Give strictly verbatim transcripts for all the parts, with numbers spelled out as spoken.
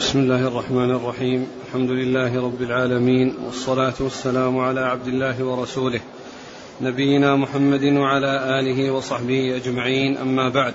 بسم الله الرحمن الرحيم. الحمد لله رب العالمين، والصلاة والسلام على عبد الله ورسوله نبينا محمد وعلى آله وصحبه أجمعين، أما بعد.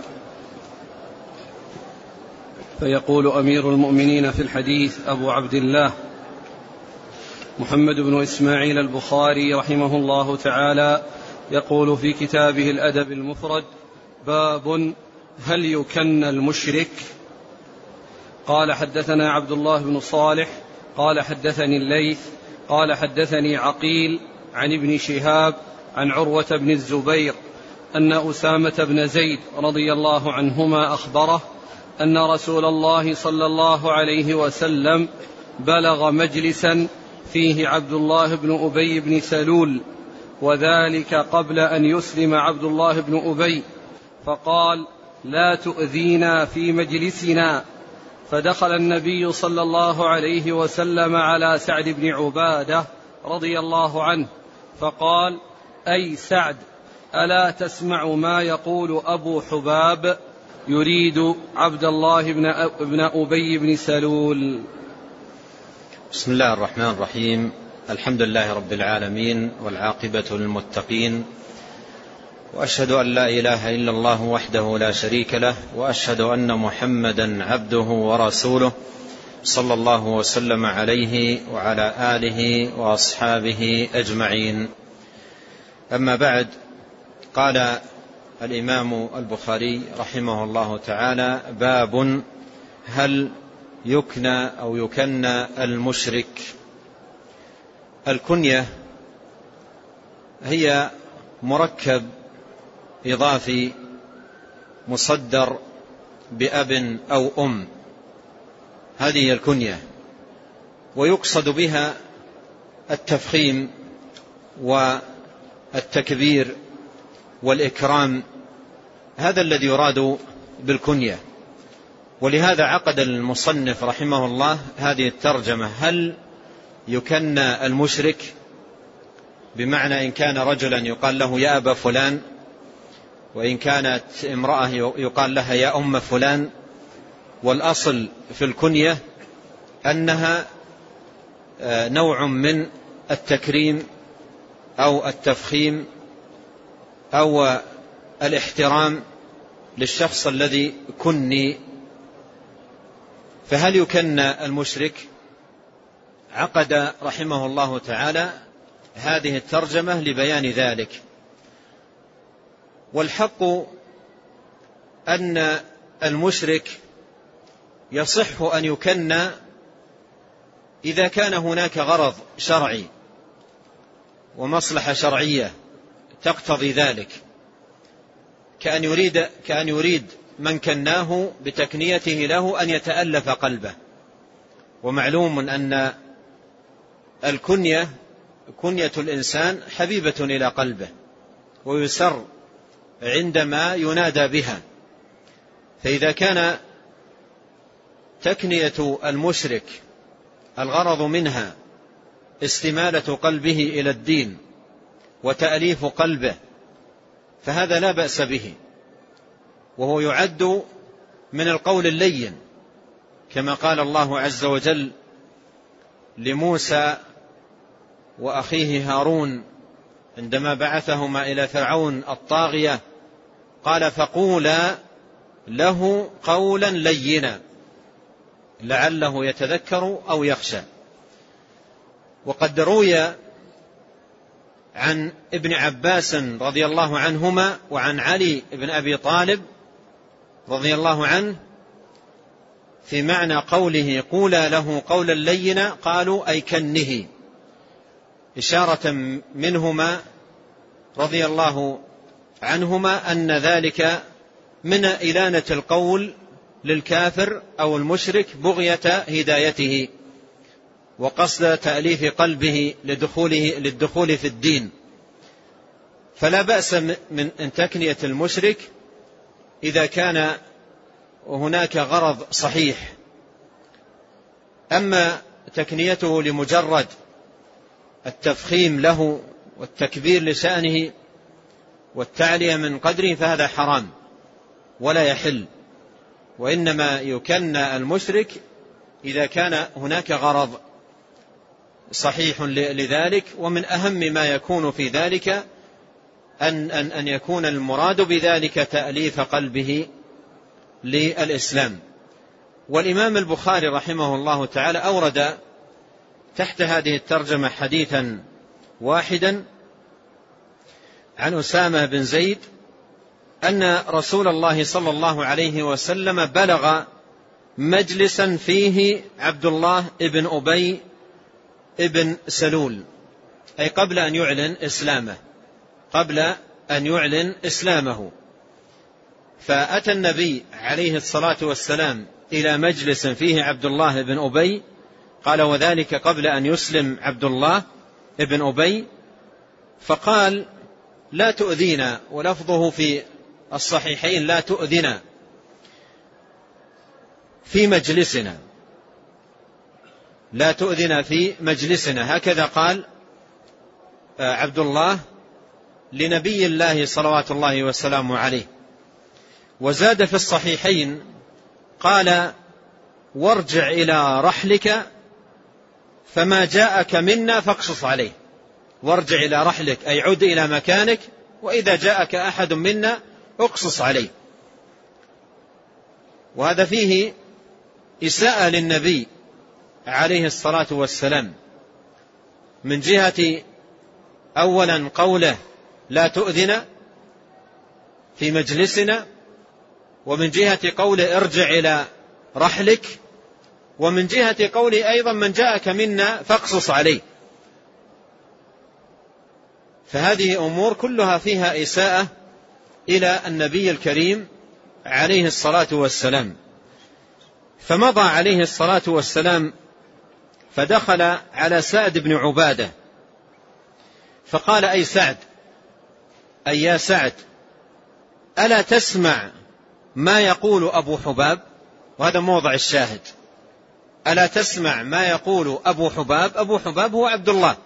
فيقول أمير المؤمنين في الحديث أبو عبد الله محمد بن إسماعيل البخاري رحمه الله تعالى، يقول في كتابه الأدب المفرد: باب هل يكن المشرك؟ قال: حدثنا عبد الله بن صالح قال حدثني الليث قال حدثني عقيل عن ابن شهاب عن عروة بن الزبير أن أسامة بن زيد رضي الله عنهما أخبره أن رسول الله صلى الله عليه وسلم بلغ مجلسا فيه عبد الله بن أبي بن سلول، وذلك قبل أن يسلم عبد الله بن أبي، فقال: لا تؤذينا في مجلسنا. فدخل النبي صلى الله عليه وسلم على سعد بن عبادة رضي الله عنه فقال: أي سعد، ألا تسمع ما يقول أبو حباب؟ يريد عبد الله بن أبي بن سلول. بسم الله الرحمن الرحيم. الحمد لله رب العالمين، والعاقبة للمتقين، وأشهد أن لا إله إلا الله وحده لا شريك له، وأشهد أن محمدا عبده ورسوله صلى الله وسلم عليه وعلى آله وأصحابه أجمعين. أما بعد، قال الإمام البخاري رحمه الله تعالى: باب هل يكنى أو يكنى المشرك. الكنية هي مركب إضافي مصدر بأب أو أم، هذه الكنية، ويقصد بها التفخيم والتكبير والإكرام، هذا الذي يراد بالكنية. ولهذا عقد المصنف رحمه الله هذه الترجمة: هل يكنى المشرك، بمعنى إن كان رجلا يقال له يا أبا فلان، وإن كانت امرأة يقال لها يا أم فلان. والأصل في الكنية أنها نوع من التكريم أو التفخيم أو الاحترام للشخص الذي كني. فهل يكنى المشرك؟ عقد رحمه الله تعالى هذه الترجمة لبيان ذلك. والحق أن المشرك يصح أن يكنى إذا كان هناك غرض شرعي ومصلحة شرعية تقتضي ذلك، كأن يريد, كأن يريد من كناه بتكنيته له أن يتألف قلبه. ومعلوم أن الكنية كنية الإنسان حبيبة إلى قلبه، ويسر عندما ينادى بها. فإذا كان تكنية المشرك الغرض منها استمالة قلبه إلى الدين وتأليف قلبه، فهذا لا بأس به، وهو يعد من القول اللين، كما قال الله عز وجل لموسى وأخيه هارون عندما بعثهما إلى فرعون الطاغية: قال: فقولا له قولا لينا لعله يتذكر أو يخشى. وقد روي عن ابن عباس رضي الله عنهما وعن علي بن أبي طالب رضي الله عنه في معنى قوله: قولا له قولا لينا، قالوا: أي كنه، إشارة منهما رضي الله عنهما أن ذلك من إلانة القول للكافر أو المشرك بغية هدايته وقصد تأليف قلبه لدخوله للدخول في الدين. فلا بأس من أن تكنية المشرك إذا كان هناك غرض صحيح. أما تكنيته لمجرد التفخيم له والتكبير لشأنه والتعلية من قدره فهذا حرام ولا يحل. وإنما يكنى المشرك إذا كان هناك غرض صحيح لذلك. ومن أهم ما يكون في ذلك أن, أن, أن يكون المراد بذلك تأليف قلبه للإسلام. والإمام البخاري رحمه الله تعالى أورد تحت هذه الترجمة حديثا واحدا عن أسامة بن زيد أن رسول الله صلى الله عليه وسلم بلغ مجلسا فيه عبد الله بن أبي بن سلول، أي قبل أن يعلن إسلامه قبل أن يعلن إسلامه فأتى النبي عليه الصلاة والسلام إلى مجلس فيه عبد الله بن أبي، قال وذلك قبل أن يسلم عبد الله بن أبي، فقال لا تؤذينا، ولفظه في الصحيحين لا تؤذنا في مجلسنا، لا تؤذنا في مجلسنا، هكذا قال عبد الله لنبي الله صلوات الله وسلامه عليه. وزاد في الصحيحين قال وارجع إلى رحلك فما جاءك منا فاقصص عليه. وارجع إلى رحلك أي عد إلى مكانك، وإذا جاءك أحد منا اقصص عليه. وهذا فيه إساءة للنبي عليه الصلاة والسلام من جهة أولا قوله لا تؤذنا في مجلسنا، ومن جهة قوله ارجع إلى رحلك، ومن جهة قوله أيضا من جاءك منا فاقصص عليه. فهذه أمور كلها فيها إساءة إلى النبي الكريم عليه الصلاة والسلام. فمضى عليه الصلاة والسلام فدخل على سعد بن عبادة فقال أي سعد، أي يا سعد، ألا تسمع ما يقول أبو حباب؟ وهذا موضع الشاهد، ألا تسمع ما يقول أبو حباب؟ أبو حباب هو عبد الله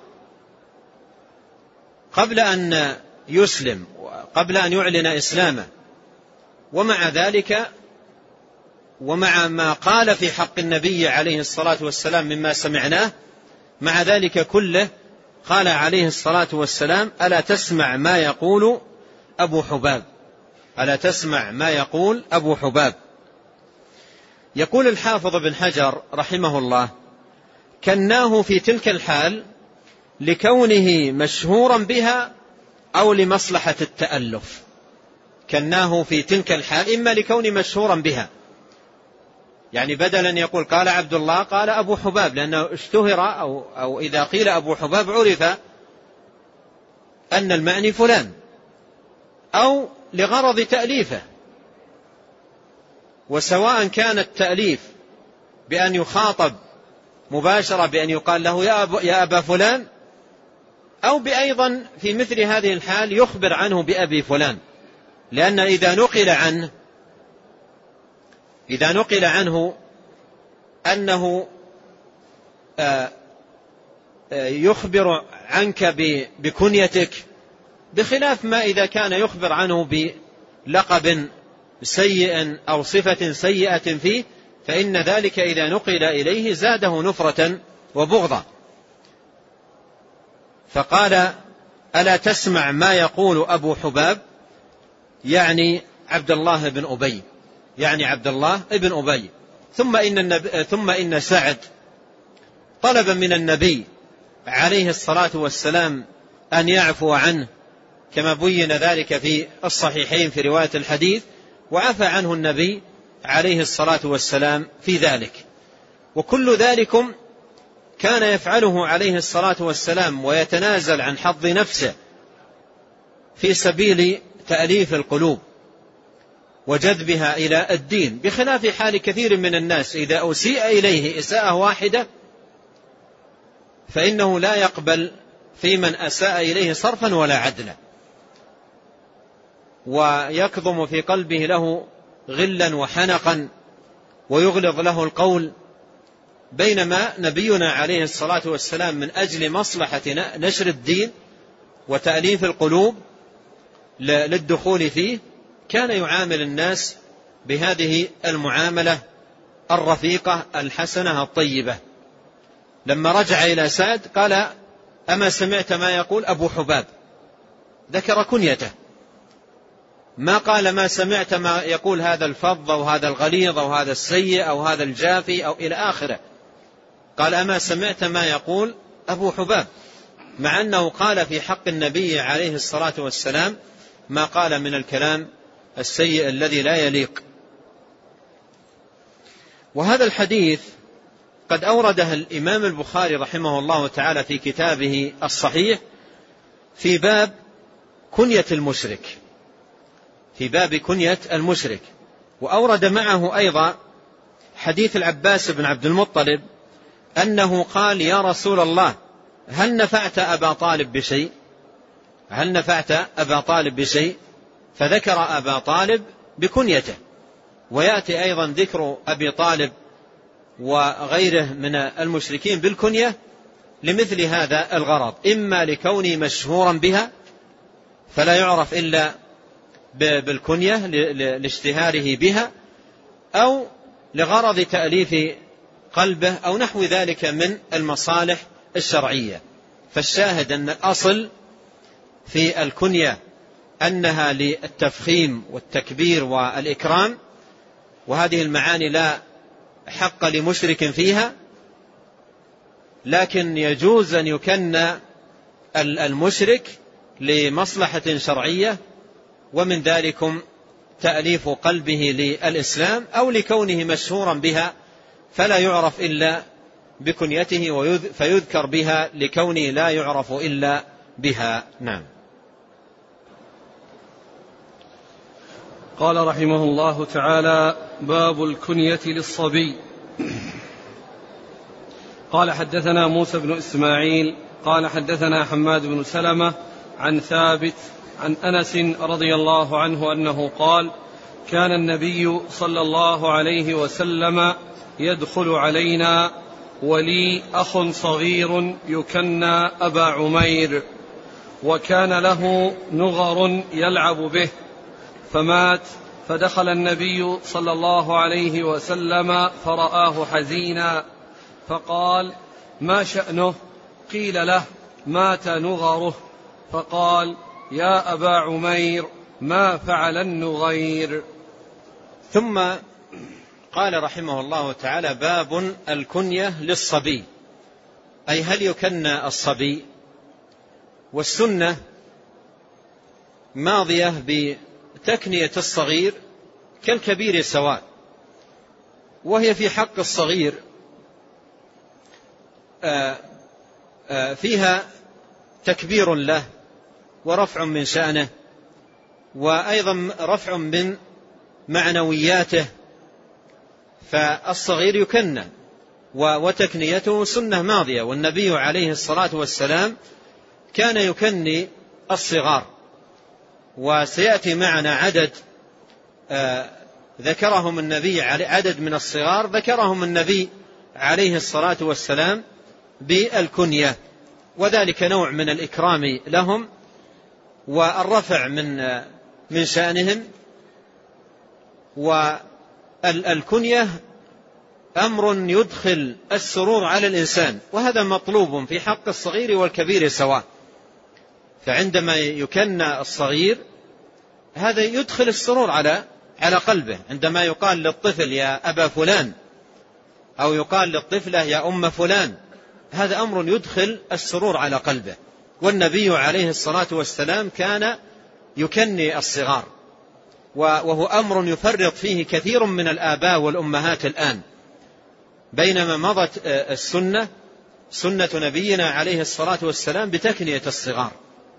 قبل أن يسلم، قبل أن يعلن إسلامه، ومع ذلك ومع ما قال في حق النبي عليه الصلاة والسلام مما سمعناه، مع ذلك كله قال عليه الصلاة والسلام ألا تسمع ما يقول أبو حباب، ألا تسمع ما يقول أبو حباب. يقول الحافظ بن حجر رحمه الله كناه في تلك الحال لكونه مشهورا بها أو لمصلحة التألف. كناه في تلك الحال إما لكونه مشهورا بها، يعني بدلا يقول قال عبد الله قال أبو حباب، لأنه اشتهر أو, أو إذا قيل أبو حباب عرف أن المعني فلان، أو لغرض تأليفه. وسواء كان التأليف بأن يخاطب مباشرة بأن يقال له يا, أبو يا أبا فلان، أو بأيضا في مثل هذه الحال يخبر عنه بأبي فلان، لأن إذا نقل عنه إذا نقل عنه أنه يخبر عنك بكنيتك، بخلاف ما إذا كان يخبر عنه بلقب سيء أو صفة سيئة فيه، فإن ذلك إذا نقل إليه زاده نفرة وبغضا. فقال ألا تسمع ما يقول أبو حباب، يعني عبد الله بن أبي، يعني عبد الله بن أبي. ثم إن, النبي ثم إن سعد طلب من النبي عليه الصلاة والسلام أن يعفو عنه، كما بين ذلك في الصحيحين في رواية الحديث، وعفى عنه النبي عليه الصلاة والسلام في ذلك. وكل ذلكم كان يفعله عليه الصلاة والسلام ويتنازل عن حظ نفسه في سبيل تأليف القلوب وجذبها إلى الدين، بخلاف حال كثير من الناس إذا أسيء إليه إساءة واحدة فإنه لا يقبل في من أساء إليه صرفا ولا عدلا، ويكظم في قلبه له غلا وحنقا ويغلظ له القول. بينما نبينا عليه الصلاة والسلام من أجل مصلحة نشر الدين وتأليف القلوب للدخول فيه كان يعامل الناس بهذه المعاملة الرفيقة الحسنة الطيبة. لما رجع إلى سعد قال: أما سمعت ما يقول أبو حباب؟ ذكر كنيته، ما قال ما سمعت ما يقول هذا الفظ أو هذا الغليظ أو هذا السيء أو هذا الجافي أو إلى آخره. قال: أما سمعت ما يقول أبو حباب، مع أنه قال في حق النبي عليه الصلاة والسلام ما قال من الكلام السيء الذي لا يليق. وهذا الحديث قد أورده الإمام البخاري رحمه الله تعالى في كتابه الصحيح في باب كنية المشرك، في باب كنية المشرك. وأورد معه أيضا حديث العباس بن عبد المطلب أنه قال: يا رسول الله، هل نفعت أبا طالب بشيء؟ هل نفعت أبا طالب بشيء؟ فذكر أبا طالب بكنيته. ويأتي أيضا ذكر أبي طالب وغيره من المشركين بالكنية لمثل هذا الغرض، إما لكونه مشهورا بها فلا يعرف إلا بالكنية لاشتهاره بها، أو لغرض تأليف قلبه أو نحو ذلك من المصالح الشرعية. فالشاهد أن الأصل في الكنية أنها للتفخيم والتكبير والإكرام، وهذه المعاني لا حق لمشرك فيها، لكن يجوز أن يكن المشرك لمصلحة شرعية، ومن ذلكم تأليف قلبه للإسلام، أو لكونه مشهورا بها فلا يعرف إلا بكنيته فيذكر بها لكونه لا يعرف إلا بها. نعم. قال رحمه الله تعالى: باب الكنية للصبي. قال: حدثنا موسى بن إسماعيل قال حدثنا حماد بن سلمة عن ثابت عن أنس رضي الله عنه أنه قال: كان النبي صلى الله عليه وسلم يدخل علينا ولي أخ صغير يكنى أبا عمير، وكان له نغر يلعب به، فمات، فدخل النبي صلى الله عليه وسلم فرآه حزينا فقال: ما شأنه؟ قيل له: مات نغره. فقال: يا أبا عمير، ما فعل النغير؟ ثم قال رحمه الله تعالى: باب الكنية للصبي، أي هل يكنى الصبي؟ والسنة ماضية بتكنية الصغير كالكبير سواء، وهي في حق الصغير فيها تكبير له ورفع من شأنه، وأيضا رفع من معنوياته، فالصغير يكنى وتكنيته سنة ماضية. والنبي عليه الصلاة والسلام كان يكني الصغار، وسيأتي معنا عدد ذكرهم النبي، عدد من الصغار ذكرهم النبي عليه الصلاة والسلام بالكنية، وذلك نوع من الإكرام لهم والرفع من من شأنهم. والكنية أمر يدخل السرور على الإنسان، وهذا مطلوب في حق الصغير والكبير سواء. فعندما يكنى الصغير هذا يدخل السرور على على قلبه، عندما يقال للطفل يا أبا فلان، أو يقال للطفلة يا أم فلان، هذا أمر يدخل السرور على قلبه. والنبي عليه الصلاة والسلام كان يكني الصغار، وهو أمر يفرط فيه كثير من الآباء والأمهات الآن، بينما مضت السنة سنة نبينا عليه الصلاة والسلام بتكنية الصغار،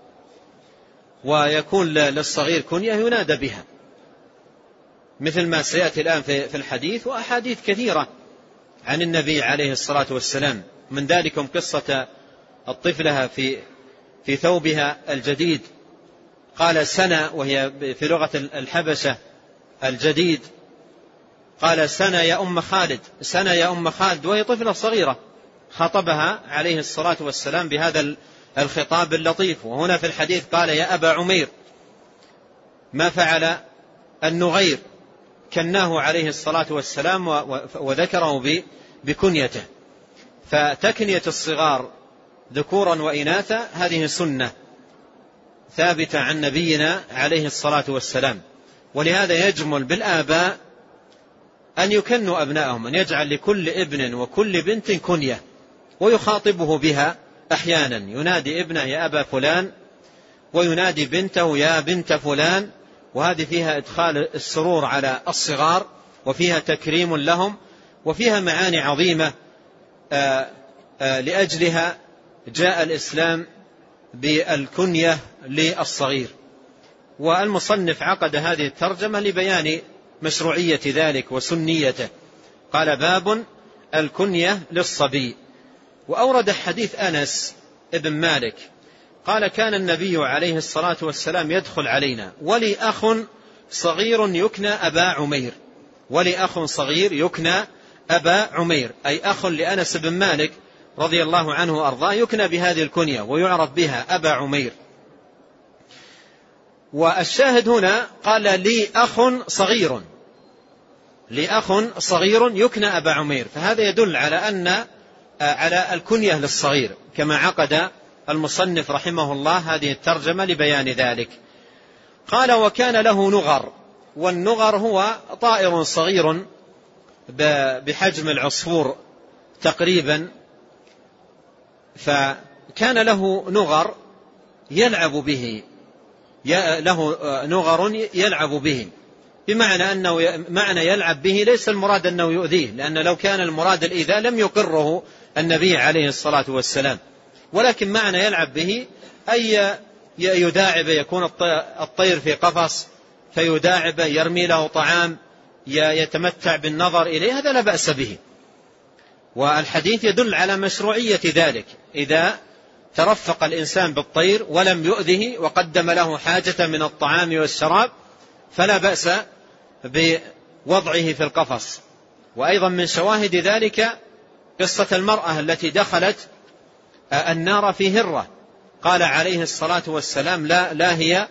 ويكون للصغير كنية ينادى بها، مثل ما سيأتي الآن في الحديث وأحاديث كثيرة عن النبي عليه الصلاة والسلام. من ذلكم قصة الطفلة في في ثوبها الجديد، قال سنة، وهي في لغة الحبشة الجديد، قال سنة يا أم خالد، سنة يا أم خالد، وهي طفلة صغيرة، خاطبها عليه الصلاة والسلام بهذا الخطاب اللطيف. وهنا في الحديث قال يا أبا عمير، ما فعل النغير؟ كناه عليه الصلاة والسلام وذكره بكنيته. فتكنية الصغار ذكورا وإناثا هذه سنة ثابتة عن نبينا عليه الصلاة والسلام. ولهذا يجمل بالآباء أن يكنوا أبنائهم، أن يجعل لكل ابن وكل بنت كنية ويخاطبه بها أحيانا، ينادي ابنه يا أبا فلان، وينادي بنته يا بنت فلان، وهذه فيها إدخال السرور على الصغار، وفيها تكريم لهم، وفيها معاني عظيمة آآ آآ لأجلها جاء الإسلام بالكنية للصغير. والمصنف عقد هذه الترجمة لبيان مشروعية ذلك وسنيته. قال باب الكنية للصبي. وأورد حديث أنس ابن مالك قال كان النبي عليه الصلاة والسلام يدخل علينا ولي أخ صغير يكنى أبا عمير، ولي أخ صغير يكنى أبا عمير، أي أخ لأنس بن مالك رضي الله عنه وأرضاه يكنى بهذه الكنية ويعرف بها أبا عمير. والشاهد هنا قال لي أخ صغير، لي أخ صغير يكنى أبا عمير، فهذا يدل على أن على الكنية للصغير، كما عقد المصنف رحمه الله هذه الترجمة لبيان ذلك. قال وكان له نغر، والنغر هو طائر صغير بحجم العصفور تقريبا، فكان له نغر يلعب به، له نغر يلعب به، بمعنى أنه معنى يلعب به ليس المراد أنه يؤذيه، لأن لو كان المراد الإيذاء لم يقره النبي عليه الصلاة والسلام، ولكن معنى يلعب به أي يداعب، يكون الطير في قفص فيداعب، يرمي له طعام، يتمتع بالنظر إليه، هذا لا بأس به. والحديث يدل على مشروعية ذلك، إذا ترفق الإنسان بالطير ولم يؤذه وقدم له حاجة من الطعام والشراب فلا بأس بوضعه في القفص. وأيضا من شواهد ذلك قصة المرأة التي دخلت النار في هرة، قال عليه الصلاة والسلام لا, لا هي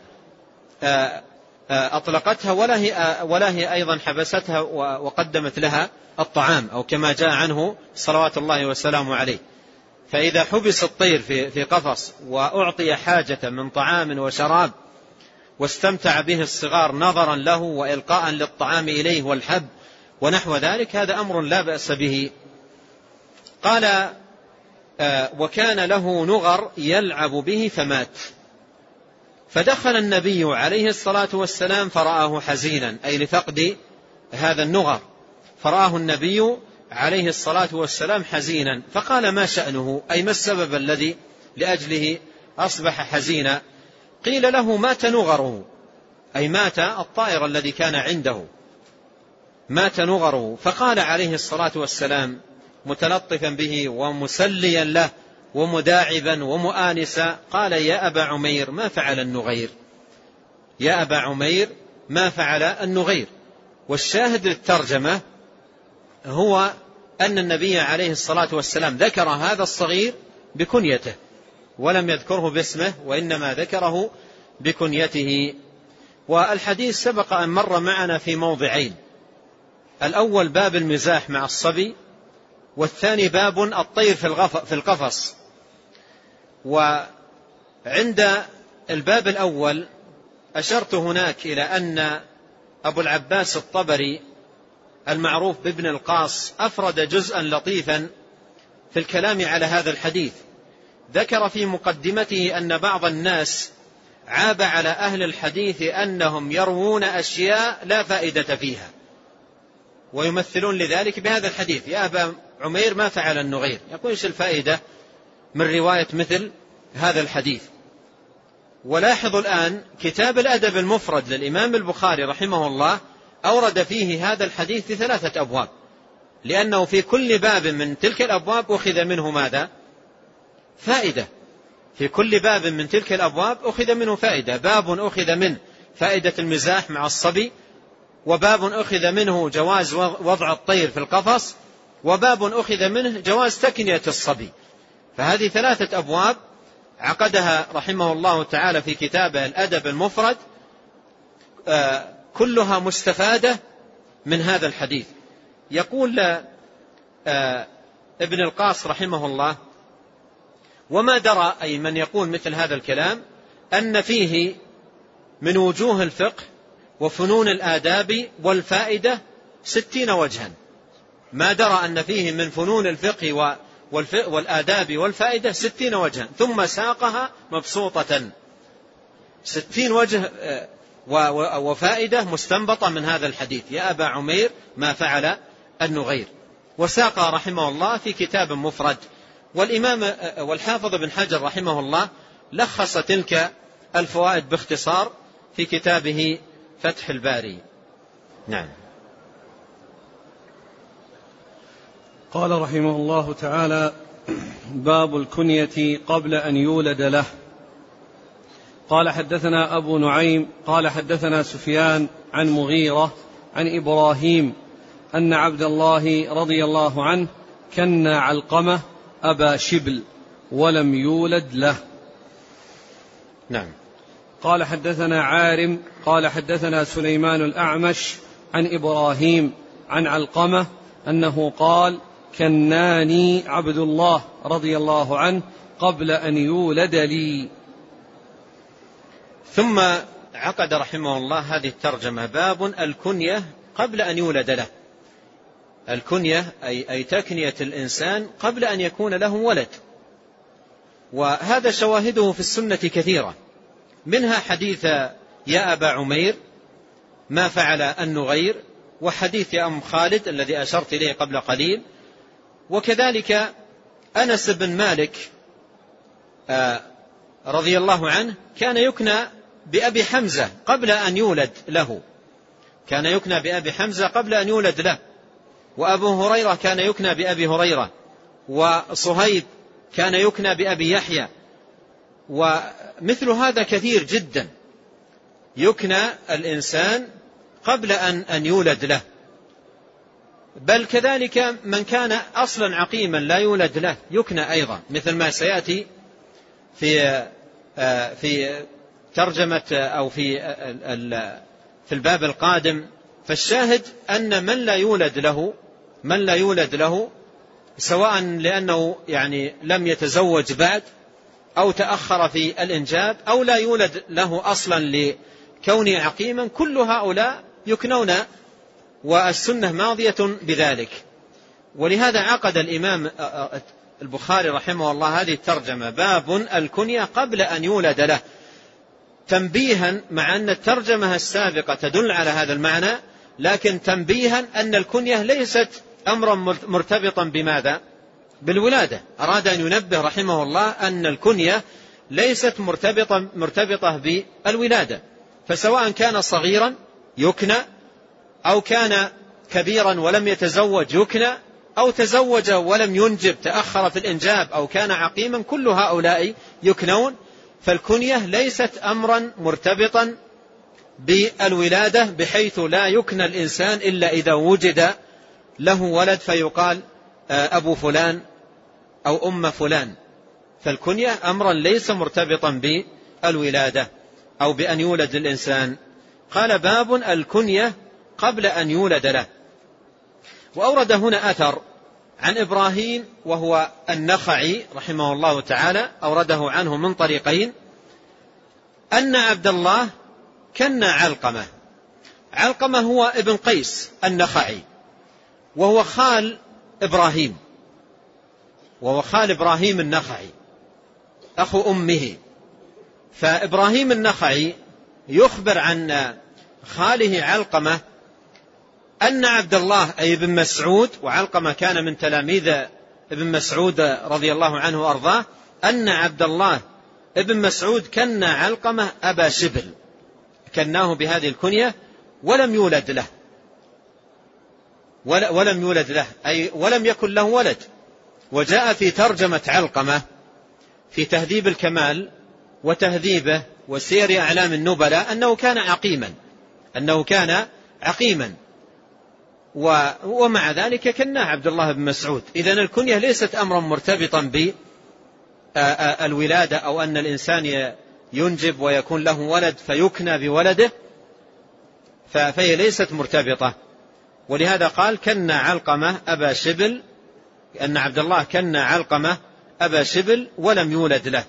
أطلقتها ولا هي, ولا هي أيضا حبستها وقدمت لها الطعام، أو كما جاء عنه صلوات الله وسلامه عليه. فإذا حبس الطير في, في قفص وأعطي حاجة من طعام وشراب واستمتع به الصغار نظرا له وإلقاء للطعام إليه والحب ونحو ذلك، هذا أمر لا بأس به. قال وكان له نغر يلعب به فمات، فدخل النبي عليه الصلاة والسلام فرآه حزينا، أي لفقد هذا النغر، فرآه النبي عليه الصلاة والسلام حزينا، فقال ما شأنه، أي ما السبب الذي لأجله أصبح حزينا؟ قيل له مات نغره، أي مات الطائر الذي كان عنده، مات نغره. فقال عليه الصلاة والسلام متلطفا به ومسليا له ومداعبا ومؤانسا، قال يا أبا عمير ما فعل النغير، يا أبا عمير ما فعل النغير. والشاهد للترجمة هو أن النبي عليه الصلاة والسلام ذكر هذا الصغير بكنيته ولم يذكره باسمه، وإنما ذكره بكنيته. والحديث سبق أن مر معنا في موضعين، الأول باب المزاح مع الصبي، والثاني باب الطير في القفص. وعند الباب الأول أشرت هناك إلى أن أبو العباس الطبري المعروف بابن القاص أفرد جزءا لطيفا في الكلام على هذا الحديث، ذكر في مقدمته أن بعض الناس عاب على أهل الحديث أنهم يروون أشياء لا فائدة فيها، ويمثلون لذلك بهذا الحديث يا أبا عمير ما فعل النغير، يقول إيش الفائدة من رواية مثل هذا الحديث؟ ولاحظوا الآن كتاب الأدب المفرد للإمام البخاري رحمه الله أورد فيه هذا الحديث في ثلاثة أبواب، لأنه في كل باب من تلك الأبواب أخذ منه ماذا؟ فائدة. في كل باب من تلك الأبواب أخذ منه فائدة، باب أخذ منه فائدة المزاح مع الصبي، وباب أخذ منه جواز وضع الطير في القفص، وباب أخذ منه جواز تكنية الصبي. فهذه ثلاثة أبواب عقدها رحمه الله تعالى في كتابه الأدب المفرد، كلها مستفادة من هذا الحديث. يقول ابن القاص رحمه الله: وما درى، أي من يقول مثل هذا الكلام، أن فيه من وجوه الفقه وفنون الآداب والفائدة ستين وجها. ما درى أن فيه من فنون الفقه والآداب والفائدة ستين وجها، ثم ساقها مبسوطة، ستين وجه وفائدة مستنبطة من هذا الحديث: يا أبا عمير ما فعل النغير. وساقها رحمه الله في كتاب مفرد. والإمام والحافظ بن حجر رحمه الله لخص تلك الفوائد باختصار في كتابه فتح الباري. نعم. قال رحمه الله تعالى: باب الكنية قبل أن يولد له. قال حدثنا أبو نعيم قال حدثنا سفيان عن مغيرة عن إبراهيم أن عبد الله رضي الله عنه كنى علقمة أبا شبل ولم يولد له. نعم. قال حدثنا عارم قال حدثنا سليمان الأعمش عن إبراهيم عن علقمة أنه قال: كناني عبد الله رضي الله عنه قبل أن يولد لي. ثم عقد رحمه الله هذه الترجمة: باب الكنية قبل أن يولد له. الكنية أي, أي تكنية الإنسان قبل أن يكون له ولد. وهذا شواهده في السنة كثيرة، منها حديث يا أبا عمير ما فعل النغير، وحديث يا أم خالد الذي أشرت إليه قبل قليل، وكذلك أنس بن مالك رضي الله عنه كان يكنى بأبي حمزة قبل أن يولد له، كان يكنى بأبي حمزة قبل أن يولد له. وأبو هريرة كان يكنى بأبي هريرة، وصهيب كان يكنى بأبي يحيى، ومثل هذا كثير جدا يكنى الإنسان قبل أن, أن يولد له. بل كذلك من كان أصلا عقيما لا يولد له يكنى أيضا، مثل ما سيأتي في في ترجمة أو في في الباب القادم. فالشاهد أن من لا يولد له من لا يولد له سواء لأنه يعني لم يتزوج بعد أو تأخر في الإنجاب أو لا يولد له أصلا لكونه عقيما، كل هؤلاء يكنون، والسنة ماضية بذلك. ولهذا عقد الإمام البخاري رحمه الله هذه الترجمة: باب الكنية قبل أن يولد له، تنبيها، مع أن الترجمة السابقة تدل على هذا المعنى، لكن تنبيها أن الكنية ليست أمرا مرتبطا بماذا؟ بالولادة. أراد أن ينبه رحمه الله أن الكنية ليست مرتبطة, مرتبطة بالولادة، فسواء كان صغيرا يكنى، أو كان كبيرا ولم يتزوج يكنى، أو تزوج ولم ينجب تأخر في الإنجاب، أو كان عقيما، كل هؤلاء يكنون. فالكنية ليست أمرا مرتبطا بالولادة بحيث لا يكنى الإنسان إلا إذا وجد له ولد فيقال أبو فلان أو أم فلان. فالكنية أمرا ليس مرتبطا بالولادة أو بأن يولد الإنسان. قال: باب الكنية قبل أن يولد له. وأورد هنا أثر عن إبراهيم وهو النخعي رحمه الله تعالى، أورده عنه من طريقين، أن عبد الله كنى علقمة. علقمة هو ابن قيس النخعي، وهو خال إبراهيم، وهو خال إبراهيم النخعي أخو أمه. فإبراهيم النخعي يخبر عن خاله علقمة أن عبد الله أي ابن مسعود، وعلقمة كان من تلاميذ ابن مسعود رضي الله عنه وأرضاه، أن عبد الله ابن مسعود كنى علقمة أبا شبل، كناه بهذه الكنية ولم يولد له، ولم يولد له أي ولم يكن له ولد. وجاء في ترجمة علقمة في تهذيب الكمال وتهذيبه وسير أعلام النبلاء أنه كان عقيما أنه كان عقيما ومع ذلك كناه عبد الله بن مسعود. إذن الكنية ليست أمرا مرتبطا بالولادة أو أن الإنسان ينجب ويكون له ولد فيكنى بولده، فهي ليست مرتبطة ولهذا قال كنا علقمة أبا شبل، أن عبد الله كنا علقمة أبا شبل ولم يولد له.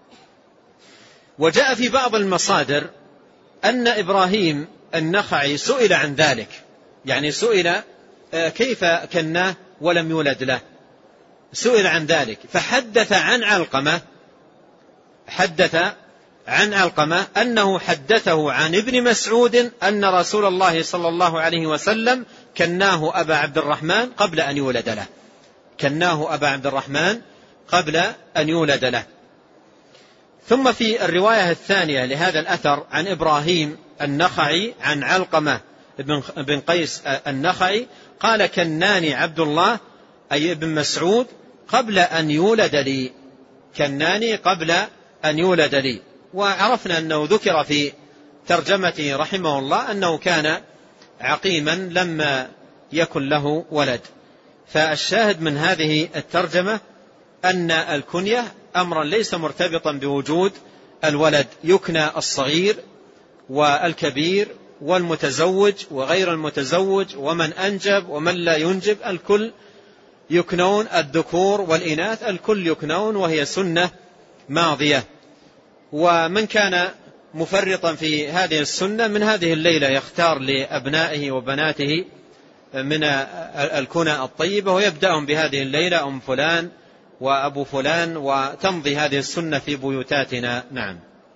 وجاء في بعض المصادر أن إبراهيم النخعي سئل عن ذلك، يعني سئل كيف كناه ولم يولد له، سئل عن ذلك فحدث عن علقمة حدث عن علقمة أنه حدثه عن ابن مسعود أن رسول الله صلى الله عليه وسلم كناه أبا عبد الرحمن قبل أن يولد له، كناه أبا عبد الرحمن قبل أن يولد له. ثم في الرواية الثانية لهذا الأثر عن إبراهيم النخعي عن علقمة بن قيس النخعي قال كناني عبد الله أي ابن مسعود قبل أن يولد لي، كناني قبل أن يولد لي. وعرفنا أنه ذكر في ترجمته رحمه الله أنه كان عقيما لما يكن له ولد. فالشاهد من هذه الترجمة أن الكنية أمرا ليس مرتبطا بوجود الولد، يكنى الصغير والكبير والمتزوج وغير المتزوج ومن أنجب ومن لا ينجب، الكل يكنون، الذكور والإناث الكل يكنون، وهي سنة ماضية. ومن كان مفرطا في هذه السنة من هذه الليلة يختار لأبنائه وبناته من الكنى الطيبة ويبدأهم بهذه الليلة أم فلان وأبو فلان، وتمضي هذه السنة في بيوتاتنا. نعم.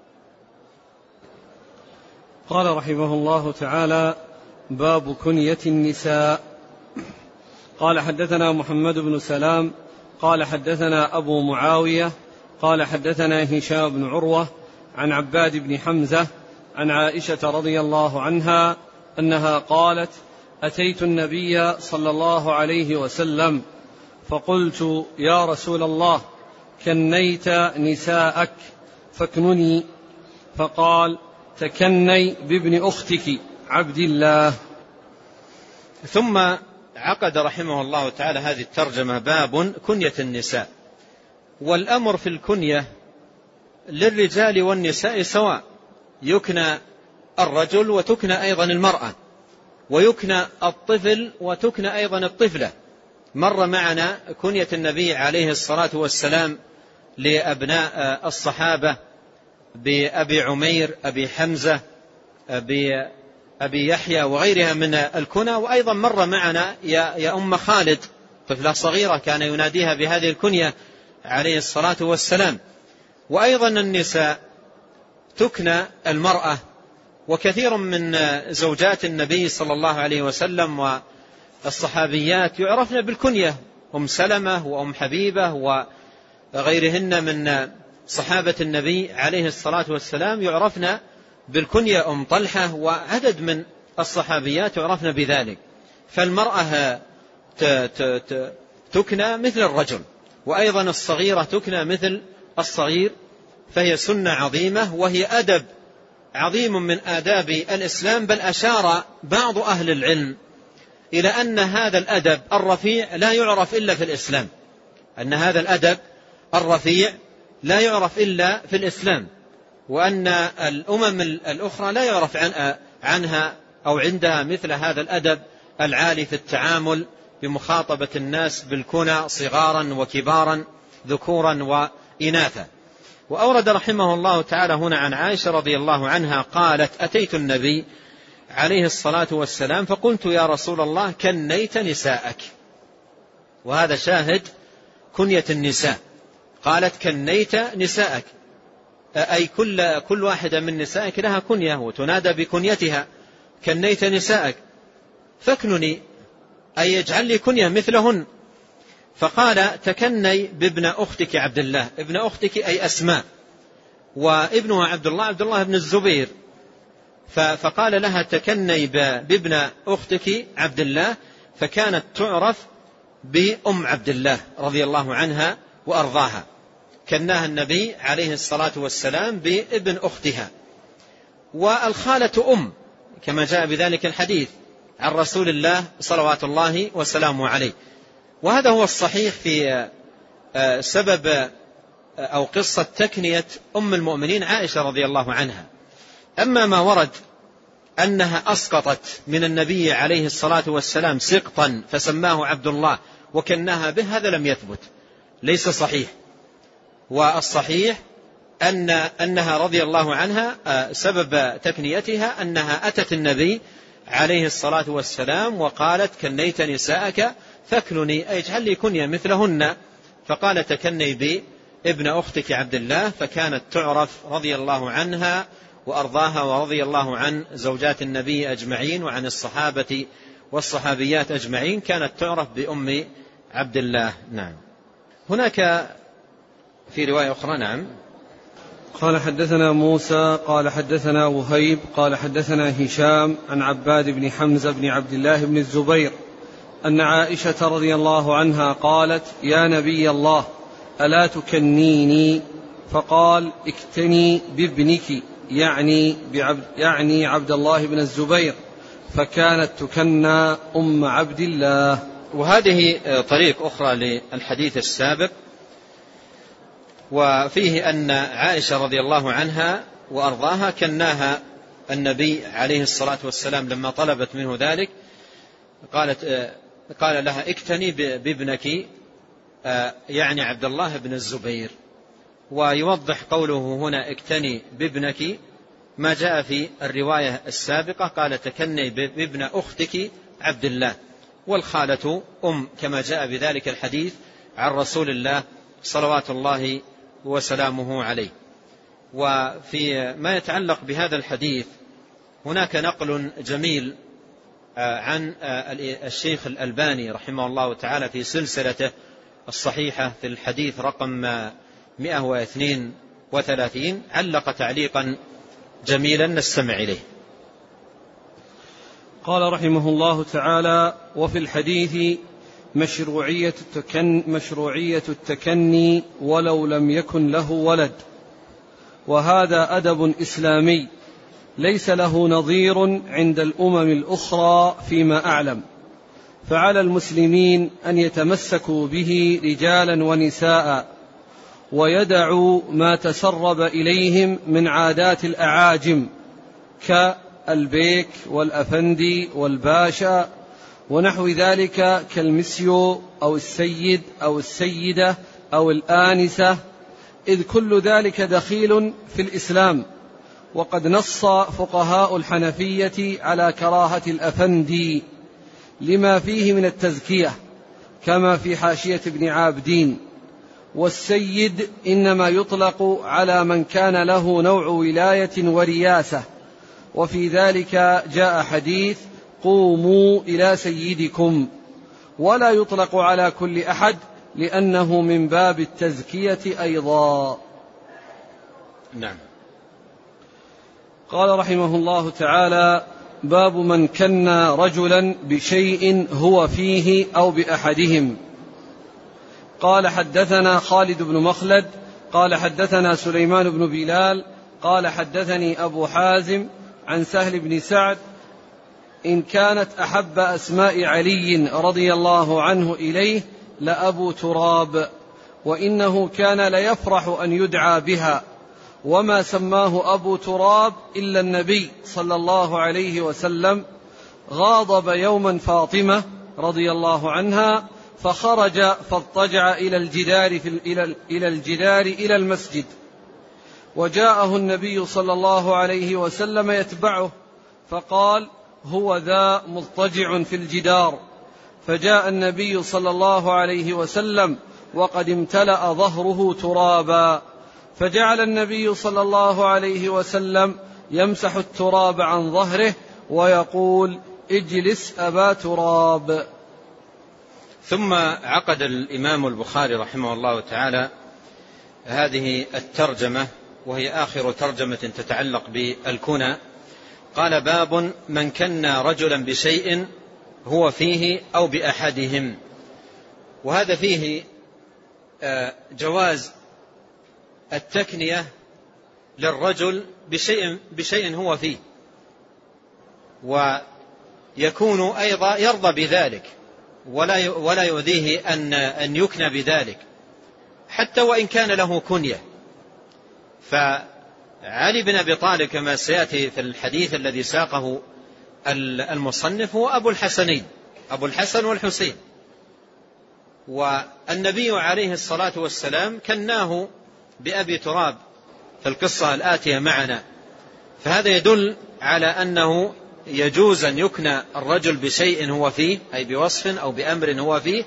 قال رحمه الله تعالى: باب كنية النساء. قال حدثنا محمد بن سلام قال حدثنا أبو معاوية قال حدثنا هشام بن عروة عن عباد بن حمزة عن عائشة رضي الله عنها أنها قالت: أتيت النبي صلى الله عليه وسلم فقلت: يا رسول الله، كنيت نساءك فاكنني. فقال: تكني بابن أختك عبد الله. ثم عقد رحمه الله تعالى هذه الترجمة: باب كنية النساء. والأمر في الكنية للرجال والنساء سواء، يكنى الرجل وتكنى أيضا المرأة، ويكنى الطفل وتكنى أيضا الطفلة. مر معنا كنية النبي عليه الصلاة والسلام لأبناء الصحابة بأبي عمير، أبي حمزة، أبي, أبي يحيى وغيرها من الكنى. وأيضا مر معنا يا, يا أم خالد، طفلة صغيرة كان يناديها بهذه الكنية عليه الصلاة والسلام. وأيضا النساء تكنى المرأة، وكثير من زوجات النبي صلى الله عليه وسلم والصحابيات يعرفن بالكنية، أم سلمة وأم حبيبة وغيرهن من صحابة النبي عليه الصلاة والسلام يعرفن بالكنية، أم طلحة وعدد من الصحابيات يعرفن بذلك. فالمرأة تكنى مثل الرجل، وأيضا الصغيرة تكنى مثل الصغير، فهي سنة عظيمة وهي أدب عظيم من آداب الإسلام. بل أشار بعض أهل العلم إلى أن هذا الأدب الرفيع لا يعرف إلا في الإسلام، أن هذا الأدب الرفيع لا يعرف إلا في الإسلام، وأن الأمم الأخرى لا يعرف عن عنها أو عندها مثل هذا الأدب العالي في التعامل بمخاطبة الناس بالكنى صغارا وكبارا، ذكورا وإناثا. وأورد رحمه الله تعالى هنا عن عائشة رضي الله عنها قالت: أتيت النبي عليه الصلاة والسلام فقلت: يا رسول الله، كنيت نساءك. وهذا شاهد كنية النساء. قالت: كنيت نساءك، أي كل, كل واحدة من نسائك لها كنية وتنادى بكنيتها. كنيت نساءك فاكنني، أي اجعل لي كنية مثلهن. فقال: تكني بابن أختك عبد الله. ابن أختك أي أسماء، وابنها عبد الله عبد الله بن الزبير. فقال لها: تكني بابن أختك عبد الله، فكانت تعرف بأم عبد الله رضي الله عنها وأرضاها. كناها النبي عليه الصلاة والسلام بابن أختها. والخالة أم، كما جاء بذلك الحديث عن رسول الله صلوات الله وسلامه عليه. وهذا هو الصحيح في سبب أو قصة تكنية أم المؤمنين عائشة رضي الله عنها. أما ما ورد أنها أسقطت من النبي عليه الصلاة والسلام سقطا فسماه عبد الله وكناها به، هذا لم يثبت، ليس صحيح. والصحيح أن أنها رضي الله عنها سبب تكنيتها أنها أتت النبي عليه الصلاة والسلام وقالت كنيت نساءك فاكنني، أي اجعل لي كنيا مثلهن، فقال تكني بي ابن أختك عبد الله، فكانت تعرف رضي الله عنها وأرضاها ورضي الله عن زوجات النبي أجمعين وعن الصحابة والصحابيات أجمعين، كانت تعرف بأم عبد الله. نعم. هناك في رواية أخرى. نعم. قال حدثنا موسى قال حدثنا وهيب قال حدثنا هشام عن عباد بن حمزة بن عبد الله بن الزبير أن عائشة رضي الله عنها قالت يا نبي الله ألا تكنيني؟ فقال اكتني بابنك، يعني, بعبد يعني عبد الله بن الزبير، فكانت تكنى أم عبد الله. وهذه طريق أخرى للحديث السابق، وفيه أن عائشة رضي الله عنها وأرضاها كناها النبي عليه الصلاة والسلام لما طلبت منه ذلك، قالت قال لها اكتني بابنك، يعني عبد الله بن الزبير. ويوضح قوله هنا اكتني بابنك ما جاء في الرواية السابقة، قال تكني بابن أختك عبد الله، والخالة أم، كما جاء بذلك الحديث عن رسول الله صلوات الله وسلامه عليه. وفي ما يتعلق بهذا الحديث هناك نقل جميل عن الشيخ الألباني رحمه الله تعالى في سلسلته الصحيحة في الحديث رقم مئة واثنين وثلاثين، علق تعليقا جميلا نستمع إليه. قال رحمه الله تعالى: وفي الحديث مشروعية التكن مشروعية التكني ولو لم يكن له ولد، وهذا أدب إسلامي ليس له نظير عند الأمم الأخرى فيما أعلم، فعلى المسلمين أن يتمسكوا به رجالا ونساء، ويدعوا ما تسرب إليهم من عادات الأعاجم كالبيك والأفندي والباشا ونحو ذلك، كالمسيو أو السيد أو السيدة أو الآنسة، إذ كل ذلك دخيل في الإسلام. وقد نص فقهاء الحنفية على كراهة الأفندي لما فيه من التزكية، كما في حاشية ابن عابدين. والسيد إنما يطلق على من كان له نوع ولاية ورياسة، وفي ذلك جاء حديث قوموا إلى سيدكم، ولا يطلق على كل أحد لأنه من باب التزكية أيضا. نعم. قال رحمه الله تعالى: باب من كنى رجلا بشيء هو فيه أو بأحدهم. قال حدثنا خالد بن مخلد قال حدثنا سليمان بن بلال قال حدثني أبو حازم عن سهل بن سعد: إن كانت أحب أسماء علي رضي الله عنه إليه لأبو تراب، وإنه كان ليفرح أن يدعى بها، وما سماه أبو تراب إلا النبي صلى الله عليه وسلم. غاضب يوما فاطمة رضي الله عنها فخرج فاضطجع إلى الجدار في إلى إلى الجدار إلى المسجد، وجاءه النبي صلى الله عليه وسلم يتبعه، فقال: هو ذا مضطجع في الجدار. فجاء النبي صلى الله عليه وسلم وقد امتلأ ظهره ترابا، فجعل النبي صلى الله عليه وسلم يمسح التراب عن ظهره ويقول: اجلس أبا تراب. ثم عقد الإمام البخاري رحمه الله تعالى هذه الترجمة، وهي آخر ترجمة تتعلق بالكنى. قال: باب من كنى رجلا بشيء هو فيه أو بأحدهم. وهذا فيه جواز التكنية للرجل بشيء, بشيء هو فيه، ويكون أيضا يرضى بذلك ولا ولا يؤذيه أن أن يكنى بذلك، حتى وإن كان له كنية. علي بن أبي طالب كما سيأتي في الحديث الذي ساقه المصنف هو أبو الحسنين، أبو الحسن والحسين، والنبي عليه الصلاة والسلام كناه بأبي تراب في القصة الآتية معنا. فهذا يدل على أنه يجوز أن يكنى الرجل بشيء هو فيه، أي بوصف أو بأمر هو فيه،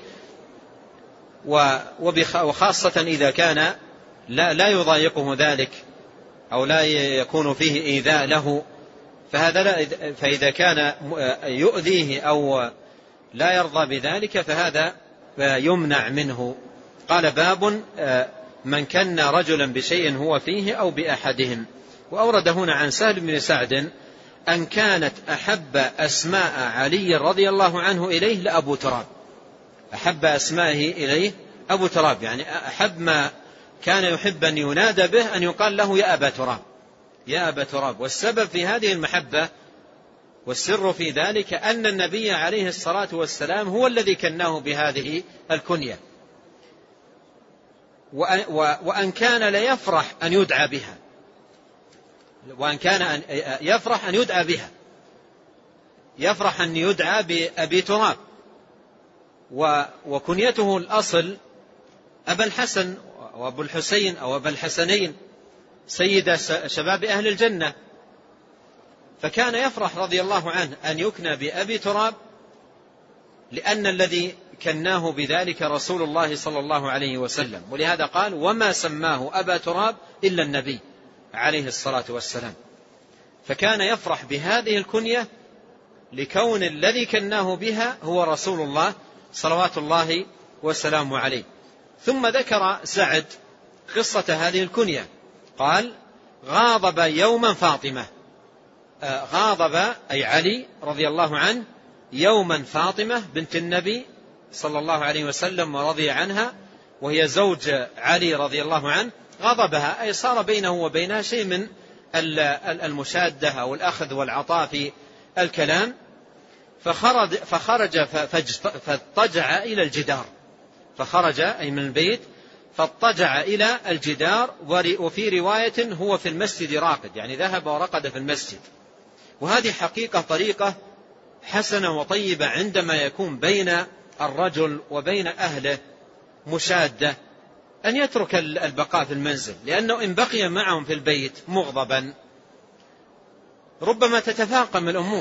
وخاصة إذا كان لا, لا يضايقه ذلك أو لا يكون فيه إيذاء له، فهذا لا فإذا كان يؤذيه أو لا يرضى بذلك فهذا يمنع منه. قال باب من كن رجلا بشيء هو فيه أو بأحدهم. وأورد هنا عن سهل بن سعد أن كانت أحب أسماء علي رضي الله عنه إليه لأبو تراب، أحب أسمائه إليه أبو تراب، يعني أحب ما كان يحب أن ينادى به أن يقال له يا أبا تراب، يا أبا تراب. والسبب في هذه المحبة والسر في ذلك أن النبي عليه الصلاة والسلام هو الذي كناه بهذه الكنية، وأن كان ليفرح أن يدعى بها، وأن كان يفرح أن يدعى بها، يفرح أن يدعى بأبي تراب. وكنيته الأصل أبا الحسن وأبو الحسين أو أبا الحسنين، سيد شباب أهل الجنة. فكان يفرح رضي الله عنه أن يكنى بأبي تراب، لأن الذي كناه بذلك رسول الله صلى الله عليه وسلم، ولهذا قال وما سماه أبا تراب إلا النبي عليه الصلاة والسلام. فكان يفرح بهذه الكنية لكون الذي كناه بها هو رسول الله صلوات الله وسلامه عليه. ثم ذكر سعد قصة هذه الكنية، قال غاضب يوما فاطمة، غاضب أي علي رضي الله عنه يوما فاطمة بنت النبي صلى الله عليه وسلم ورضي عنها، وهي زوج علي رضي الله عنه، غضبها أي صار بينه وبينها شيء من المشادة أو الأخذ والعطاء في الكلام. فخرج, فخرج فاضطجع إلى الجدار، فخرج أي من البيت فاضطجع إلى الجدار. وفي رواية هو في المسجد راقد، يعني ذهب ورقد في المسجد. وهذه حقيقة طريقة حسنة وطيبة عندما يكون بين الرجل وبين أهله مشادة، أن يترك البقاء في المنزل، لأنه إن بقي معهم في البيت مغضبا ربما تتفاقم الأمور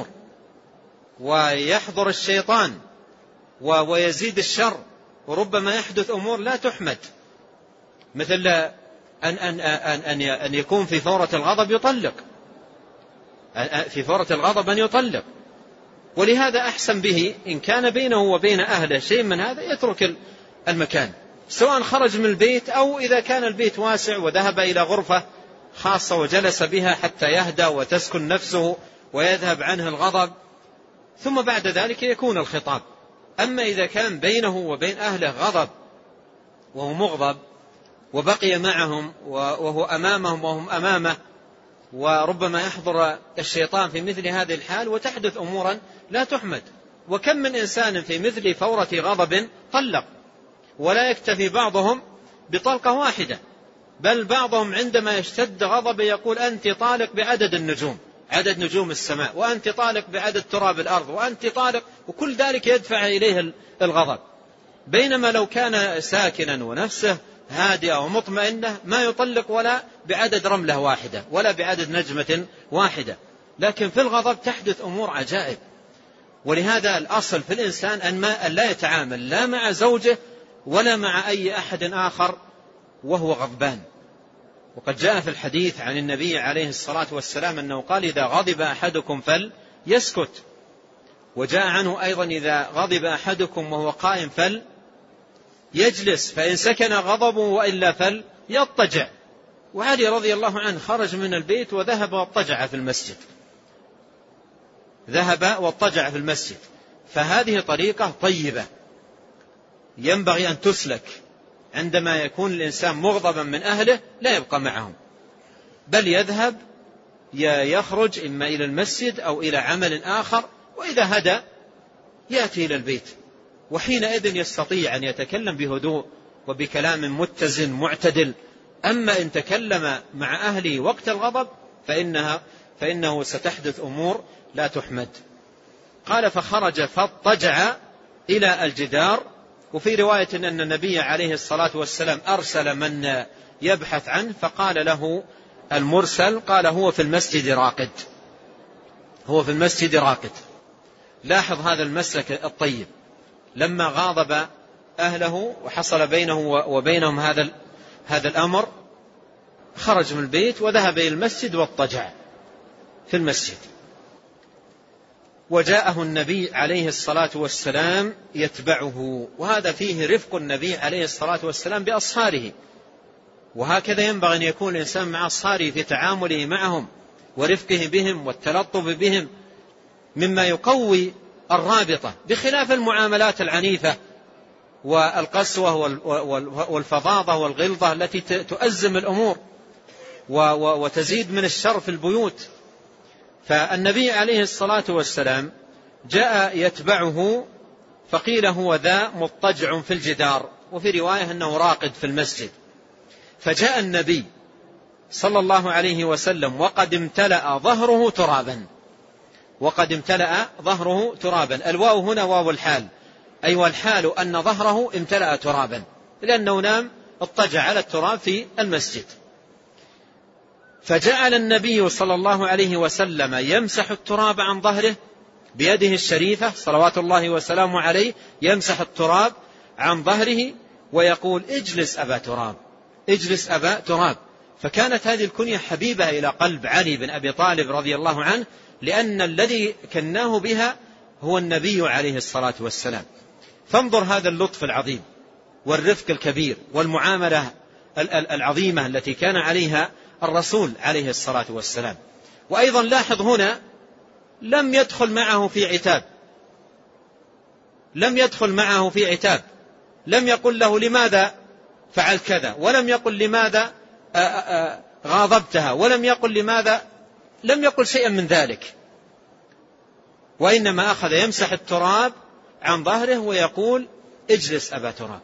ويحضر الشيطان ويزيد الشر، وربما يحدث أمور لا تحمد، مثل أن, أن, أن, أن يكون في فورة الغضب يطلق، في فورة الغضب أن يطلق. ولهذا أحسن به إن كان بينه وبين أهله شيء من هذا يترك المكان، سواء خرج من البيت أو إذا كان البيت واسع وذهب إلى غرفة خاصة وجلس بها حتى يهدى وتسكن نفسه ويذهب عنه الغضب، ثم بعد ذلك يكون الخطاب. أما إذا كان بينه وبين أهله غضب وهو مغضب وبقي معهم وهو أمامهم وهم أمامه، وربما يحضر الشيطان في مثل هذه الحال وتحدث أمورا لا تحمد. وكم من إنسان في مثل فورة غضب طلق، ولا يكتفي بعضهم بطلقة واحدة، بل بعضهم عندما يشتد غضب يقول أنت طالق بعدد النجوم، عدد نجوم السماء، وأنت طالق بعدد تراب الأرض، وأنت طالق، وكل ذلك يدفع إليه الغضب. بينما لو كان ساكنا ونفسه هادئة ومطمئنة ما يطلق ولا بعدد رملة واحدة ولا بعدد نجمة واحدة، لكن في الغضب تحدث أمور عجائب. ولهذا الأصل في الإنسان أن ما لا يتعامل لا مع زوجه ولا مع أي أحد آخر وهو غضبان. وقد جاء في الحديث عن النبي عليه الصلاة والسلام أنه قال إذا غضب أحدكم فليسكت، وجاء عنه أيضا إذا غضب أحدكم وهو قائم فليجلس، فإن سكن غضبه وإلا فليضطجع. وعلي رضي الله عنه خرج من البيت وذهب واضطجع في المسجد، ذهب واضطجع في المسجد. فهذه طريقة طيبة ينبغي أن تسلك عندما يكون الإنسان مغضبا من أهله، لا يبقى معهم بل يذهب يخرج إما إلى المسجد أو إلى عمل آخر، وإذا هدى يأتي إلى البيت، وحينئذ يستطيع أن يتكلم بهدوء وبكلام متزن معتدل أما إن تكلم مع أهله وقت الغضب فإنها فإنه ستحدث أمور لا تحمد. قال فخرج فاضطجع إلى الجدار. وفي رواية أن النبي عليه الصلاة والسلام أرسل من يبحث عنه فقال له المرسل قال هو في المسجد راقد، هو في المسجد راقد. لاحظ هذا المسلك الطيب، لما غاضب أهله وحصل بينه وبينهم هذا هذا الأمر خرج من البيت وذهب إلى المسجد واضطجع في المسجد. وجاءه النبي عليه الصلاة والسلام يتبعه، وهذا فيه رفق النبي عليه الصلاة والسلام بأصهاره. وهكذا ينبغي أن يكون الإنسان مع أصهاره في تعامله معهم ورفقه بهم والتلطف بهم، مما يقوي الرابطة، بخلاف المعاملات العنيفة والقسوة والفظاظة والغلظة التي تؤزم الأمور وتزيد من الشر في البيوت. فالنبي عليه الصلاة والسلام جاء يتبعه فقيل هو ذا مضطجع في الجدار، وفي رواية أنه راقد في المسجد. فجاء النبي صلى الله عليه وسلم وقد امتلأ ظهره ترابا، وقد امتلأ ظهره ترابا. الواو هنا واو الحال، أي والحال أن ظهره امتلأ ترابا، لأنه نام اضطجع على التراب في المسجد. فجعل النبي صلى الله عليه وسلم يمسح التراب عن ظهره بيده الشريفة صلوات الله وسلامه عليه، يمسح التراب عن ظهره ويقول اجلس أبا تراب، اجلس أبا تراب. فكانت هذه الكنية حبيبة إلى قلب علي بن أبي طالب رضي الله عنه، لأن الذي كناه بها هو النبي عليه الصلاة والسلام. فانظر هذا اللطف العظيم والرفق الكبير والمعاملة العظيمة التي كان عليها الرسول عليه الصلاة والسلام. وأيضا لاحظ هنا لم يدخل معه في عتاب، لم يدخل معه في عتاب، لم يقل له لماذا فعل كذا، ولم يقل لماذا غاضبتها، ولم يقل لماذا، لم يقل شيئا من ذلك، وإنما أخذ يمسح التراب عن ظهره ويقول اجلس أبا تراب.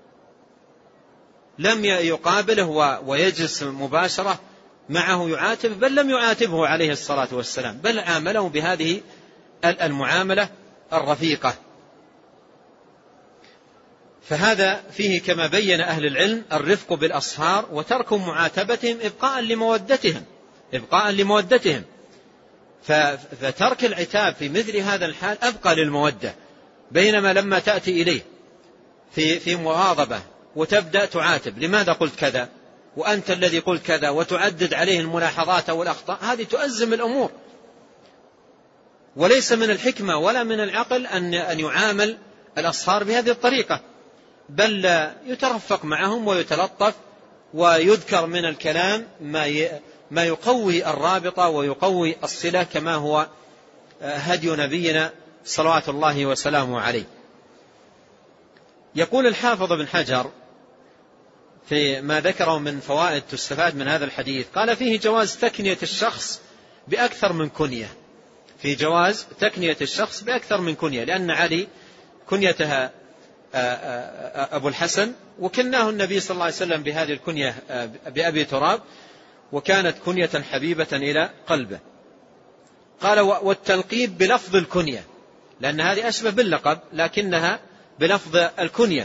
لم يقابله ويجلس مباشرة معه يعاتب، بل لم يعاتبه عليه الصلاة والسلام، بل عامله بهذه المعاملة الرفيقة. فهذا فيه كما بين أهل العلم الرفق بالأصهار وترك معاتبتهم إبقاء لمودتهم، إبقاء لمودتهم. فترك العتاب في مثل هذا الحال أبقى للمودة، بينما لما تأتي إليه في في مغاضبة وتبدأ تعاتب لماذا قلت كذا وأنت الذي قلت كذا، وتعدد عليه الملاحظات والأخطاء، هذه تؤزم الأمور. وليس من الحكمة ولا من العقل أن أن يعامل الأصهار بهذه الطريقة، بل يترفق معهم ويتلطف ويذكر من الكلام ما ما يقوي الرابطة ويقوي الصلة، كما هو هدي نبينا صلوات الله وسلامه عليه. يقول الحافظ ابن حجر في ما ذكره من فوائد تستفاد من هذا الحديث، قال فيه جواز تكنية الشخص بأكثر من كنية، في جواز تكنية الشخص بأكثر من كنية، لأن علي كنيتها أبو الحسن، وكناه النبي صلى الله عليه وسلم بهذه الكنية بأبي تراب، وكانت كنية حبيبة إلى قلبه. قال والتلقيب بلفظ الكنية، لأن هذه أشبه باللقب لكنها بلفظ الكنية،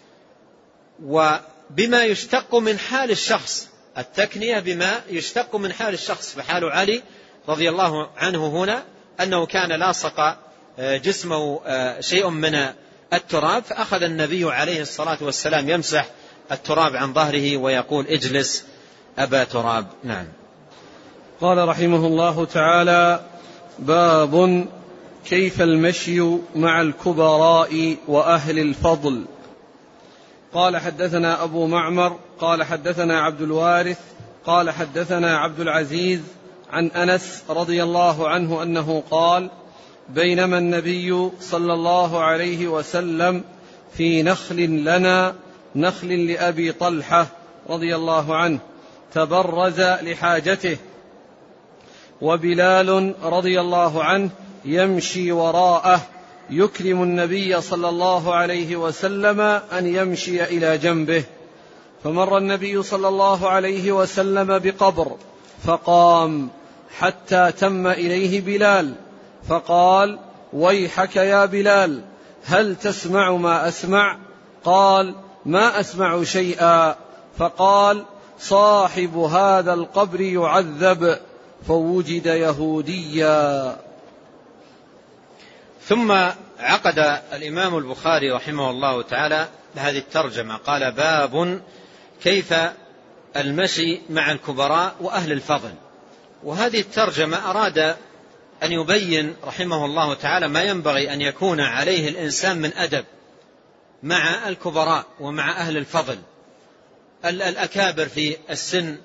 وبما يشتق من حال الشخص، التكنية بما يشتق من حال الشخص. فحال علي رضي الله عنه هنا أنه كان لاصق جسمه شيء من التراب، فأخذ النبي عليه الصلاة والسلام يمسح التراب عن ظهره ويقول اجلس أبا تراب. نعم. قال رحمه الله تعالى: باب كيف المشي مع الكبراء وأهل الفضل. قال حدثنا أبو معمر قال حدثنا عبد الوارث قال حدثنا عبد العزيز عن أنس رضي الله عنه أنه قال: بينما النبي صلى الله عليه وسلم في نخل لنا، نخل لأبي طلحة رضي الله عنه، تبرز لحاجته، وبلال رضي الله عنه يمشي وراءه يكرم النبي صلى الله عليه وسلم أن يمشي إلى جنبه، فمر النبي صلى الله عليه وسلم بقبر فقام حتى تم إليه بلال فقال: ويحك يا بلال، هل تسمع ما أسمع؟ قال: ما أسمع شيئا. فقال: صاحب هذا القبر يعذب. فوجد يهوديا. ثم عقد الإمام البخاري رحمه الله تعالى هذه الترجمة، قال: باب كيف المشي مع الكبراء وأهل الفضل. وهذه الترجمة أراد أن يبين رحمه الله تعالى ما ينبغي أن يكون عليه الإنسان من أدب مع الكبراء ومع أهل الفضل، الأكابر في السن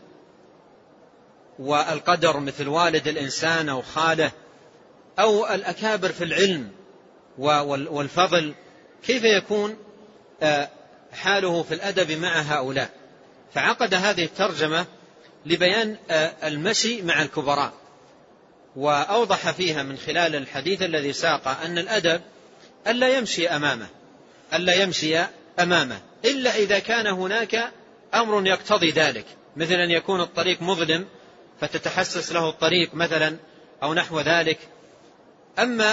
والقدر مثل والد الإنسان أو خاله، أو الأكابر في العلم والفضل، كيف يكون حاله في الأدب مع هؤلاء. فعقد هذه الترجمة لبيان المشي مع الكبراء، وأوضح فيها من خلال الحديث الذي ساق أن الأدب ألا يمشي أمامه ألا يمشي أمامه إلا إذا كان هناك أمر يقتضي ذلك، مثل أن يكون الطريق مظلم فتتحسس له الطريق مثلا أو نحو ذلك. أما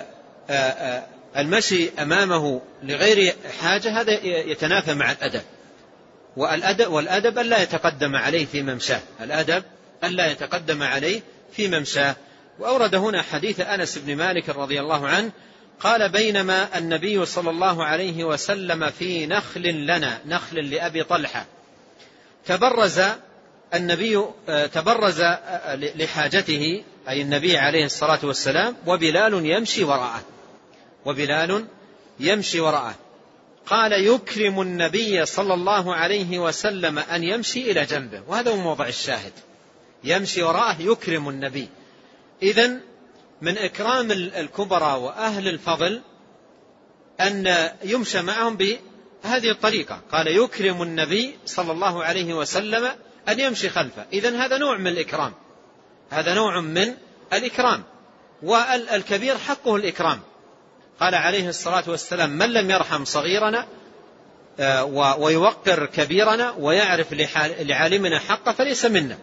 المشي أمامه لغير حاجة هذا يتنافى مع الأدب، والأدب, والأدب ألا يتقدم عليه في ممشاه الأدب ألا يتقدم عليه في ممشاه. وأورد هنا حديث أنس بن مالك رضي الله عنه قال: بينما النبي صلى الله عليه وسلم في نخل لنا، نخل لأبي طلحة، تبرز النبي تبرز لحاجته، أي النبي عليه الصلاة والسلام، وبلال يمشي وراءه وبلال يمشي وراءه قال: يكرم النبي صلى الله عليه وسلم أن يمشي إلى جنبه. وهذا هو موضع الشاهد، يمشي وراءه يكرم النبي. إذن من إكرام الكبراء وأهل الفضل أن يمشى معهم بهذه الطريقة. قال: يكرم النبي صلى الله عليه وسلم أن يمشي خلفه. إذن هذا نوع من الإكرام، هذا نوع من الإكرام، والكبير حقه الإكرام. قال عليه الصلاة والسلام: من لم يرحم صغيرنا ويوقر كبيرنا ويعرف لعالمنا حقه فليس منا.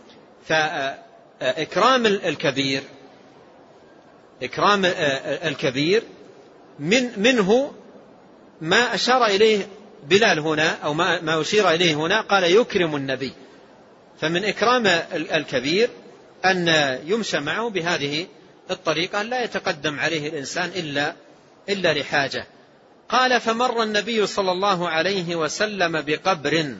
فإكرام الكبير إكرام الكبير من منه ما أشار إليه بلال هنا، أو ما أشير إليه هنا، قال: يكرم النبي. فمن إكرام الكبير أن يمشى معه بهذه الطريقة، لا يتقدم عليه الإنسان إلا إلا لحاجة. قال: فمر النبي صلى الله عليه وسلم بقبر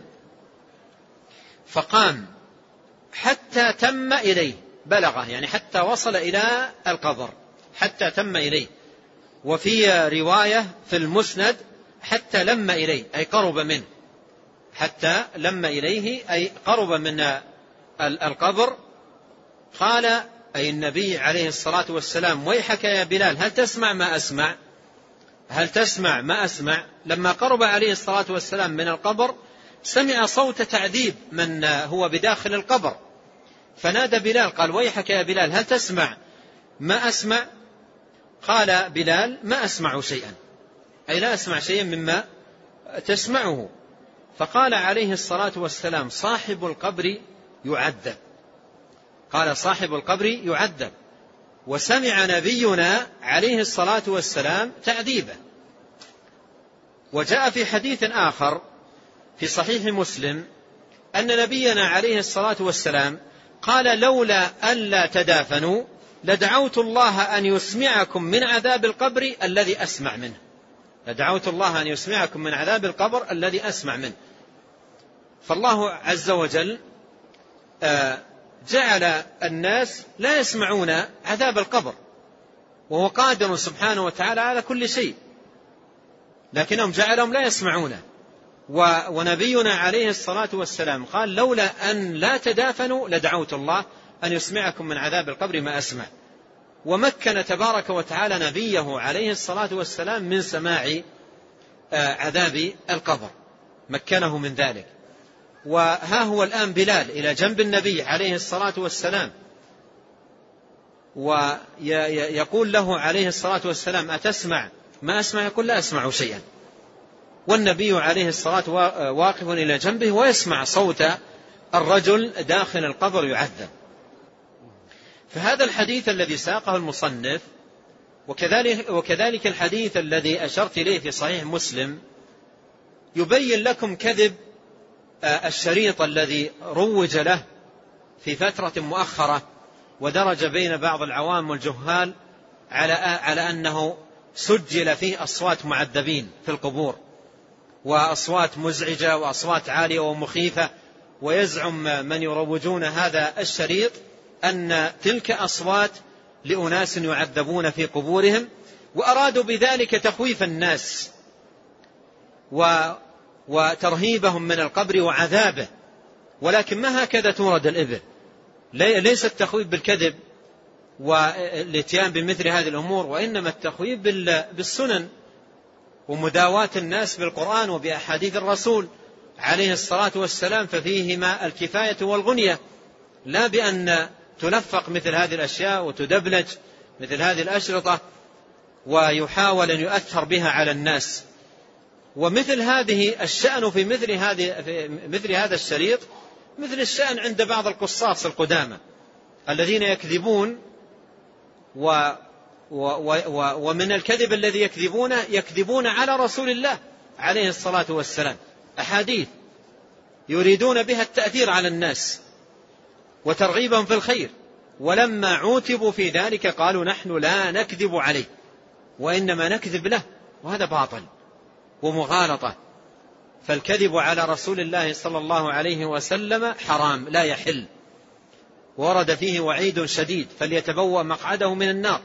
فقام حتى تم إليه، بلغه يعني حتى وصل إلى القبر، حتى تم إليه. وفي رواية في المسند: حتى لم إليه، أي قرب منه، حتى لم إليه أي قرب من القبر. قال أي النبي عليه الصلاة والسلام: ويحك يا بلال، هل تسمع ما أسمع؟ هل تسمع ما أسمع؟ لما قرب عليه الصلاة والسلام من القبر سمع صوت تعذيب من هو بداخل القبر، فنادى بلال قال: ويحك يا بلال، هل تسمع ما أسمع؟ قال بلال: ما أسمع شيئا، أي لا أسمع شيئا مما تسمعه. فقال عليه الصلاة والسلام: صاحب القبر يعذب. قال: صاحب القبر يعذب. وسمع نبينا عليه الصلاة والسلام تعذيبه. وجاء في حديث آخر في صحيح مسلم أن نبينا عليه الصلاة والسلام قال: لولا ألا تدافنوا لدعوت الله أن يسمعكم من عذاب القبر الذي أسمع منه. لدعوت الله أن يسمعكم من عذاب القبر الذي أسمع منه. فالله عز وجل جعل الناس لا يسمعون عذاب القبر، وهو قادر سبحانه وتعالى على كل شيء، لكنهم جعلهم لا يسمعونه. ونبينا عليه الصلاة والسلام قال: لولا أن لا تدافنوا لدعوت الله أن يسمعكم من عذاب القبر ما أسمع. ومكن تبارك وتعالى نبيه عليه الصلاة والسلام من سماع عذاب القبر، مكنه من ذلك. وها هو الآن بلال إلى جنب النبي عليه الصلاة والسلام، ويقول له عليه الصلاة والسلام: أتسمع ما أسمع؟ يقول: لا أسمع شيئا. والنبي عليه الصلاة واقف إلى جنبه ويسمع صوت الرجل داخل القبر يعذب. فهذا الحديث الذي ساقه المصنف وكذلك, وكذلك الحديث الذي أشرت إليه في صحيح مسلم يبين لكم كذب الشريط الذي روج له في فترة مؤخرة ودرج بين بعض العوام والجهال على على أنه سجل فيه أصوات معذبين في القبور وأصوات مزعجة وأصوات عالية ومخيفة، ويزعم من يروجون هذا الشريط أن تلك أصوات لأناس يعذبون في قبورهم، وأرادوا بذلك تخويف الناس وترهيبهم من القبر وعذابه. ولكن ما هكذا تورد الإبل، ليس التخويف بالكذب والاتيان بمثل هذه الأمور، وإنما التخويف بالسنن ومداواة الناس بالقرآن وبأحاديث الرسول عليه الصلاة والسلام، ففيهما الكفاية والغنية، لا بأن تلفق مثل هذه الأشياء وتدبلج مثل هذه الأشرطة ويحاول أن يؤثر بها على الناس. ومثل هذه الشأن في مثل هذه في مثل هذا الشريط مثل الشأن عند بعض القصاص القدامى الذين يكذبون و و و ومن الكذب الذي يكذبونه يكذبون على رسول الله عليه الصلاة والسلام أحاديث يريدون بها التأثير على الناس وترغيبهم في الخير، ولما عوتبوا في ذلك قالوا نحن لا نكذب عليه وإنما نكذب له، وهذا باطل ومغالطة. فالكذب على رسول الله صلى الله عليه وسلم حرام لا يحل، ورد فيه وعيد شديد فليتبوأ مقعده من النار.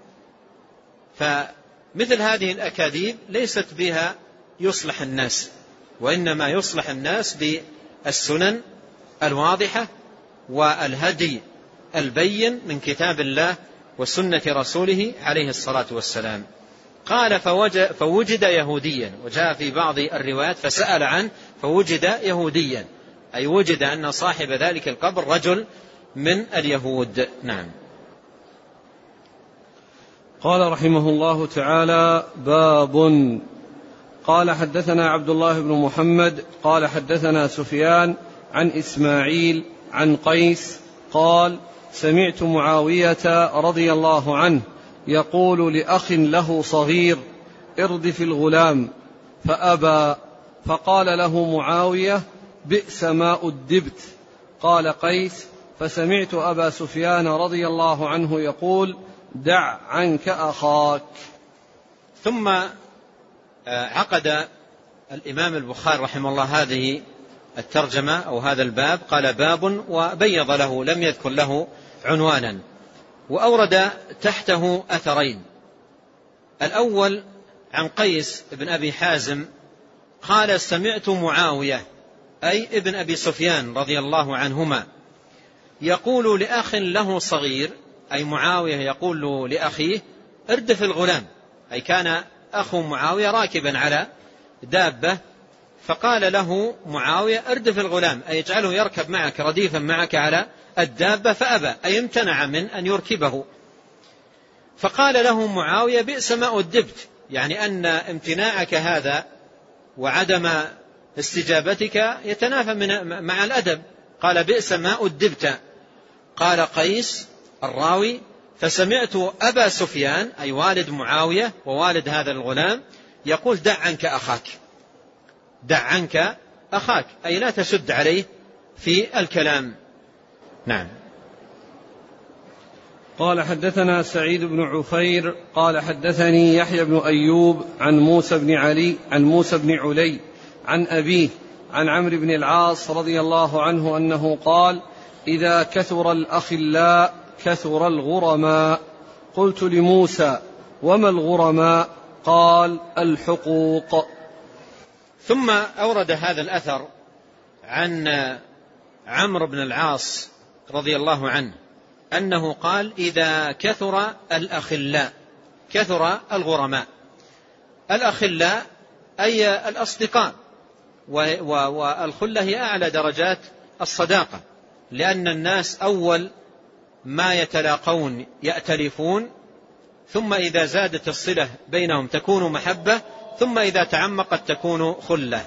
فمثل هذه الأكاذيب ليست بها يصلح الناس، وإنما يصلح الناس بالسنن الواضحة والهدي البين من كتاب الله وسنة رسوله عليه الصلاة والسلام. قال فوجد يهوديا، وجاء في بعض الروايات فسأل عنه فوجد يهوديا، أي وجد أن صاحب ذلك القبر رجل من اليهود. نعم. قال رحمه الله تعالى: باب. قال حدثنا عبد الله بن محمد قال حدثنا سفيان عن إسماعيل عن قيس قال: سمعت معاوية رضي الله عنه يقول لأخ له صغير: اردف الغلام، فأبى، فقال له معاوية: بئس ما أدبت. قال قيس: فسمعت أبا سفيان رضي الله عنه يقول: دع عنك أخاك. ثم عقد الإمام البخاري رحمه الله هذه الترجمة أو هذا الباب، قال باب وبيض له، لم يذكر له عنوانا، وأورد تحته أثرين. الأول عن قيس بن أبي حازم قال: سمعت معاوية أي ابن أبي سفيان رضي الله عنهما يقول لأخ له صغير، أي معاوية يقول لأخيه: اردف الغلام، أي كان أخو معاوية راكبا على دابة، فقال له معاوية: اردف الغلام، أي اجعله يركب معك رديفا معك على الدابة، فأبى، أي امتنع من أن يركبه. فقال له معاوية: بئس ما أدبت، يعني أن امتناعك هذا وعدم استجابتك يتنافى من مع الأدب. قال: بئس ما أدبت. قال قيس الراوي: فسمعت أبا سفيان أي والد معاوية ووالد هذا الغلام يقول: دع عنك أخاك، دع عنك أخاك، أي لا تشد عليه في الكلام. نعم. قال حدثنا سعيد بن عفير قال حدثني يحيى بن أيوب عن موسى بن علي عن موسى بن علي عن أبيه عن عمرو بن العاص رضي الله عنه أنه قال: إذا كثر الأخلاء كثر الغرماء. قلت لموسى: وما الغرماء؟ قال: الحقوق. ثم أورد هذا الأثر عن عمرو بن العاص رضي الله عنه أنه قال: إذا كثر الأخلاء كثر الغرماء. الأخلاء أي الأصدقاء، والخلة هي أعلى درجات الصداقة، لأن الناس أول ما يتلاقون يأتلفون، ثم إذا زادت الصلة بينهم تكون محبة، ثم إذا تعمقت تكون خلة.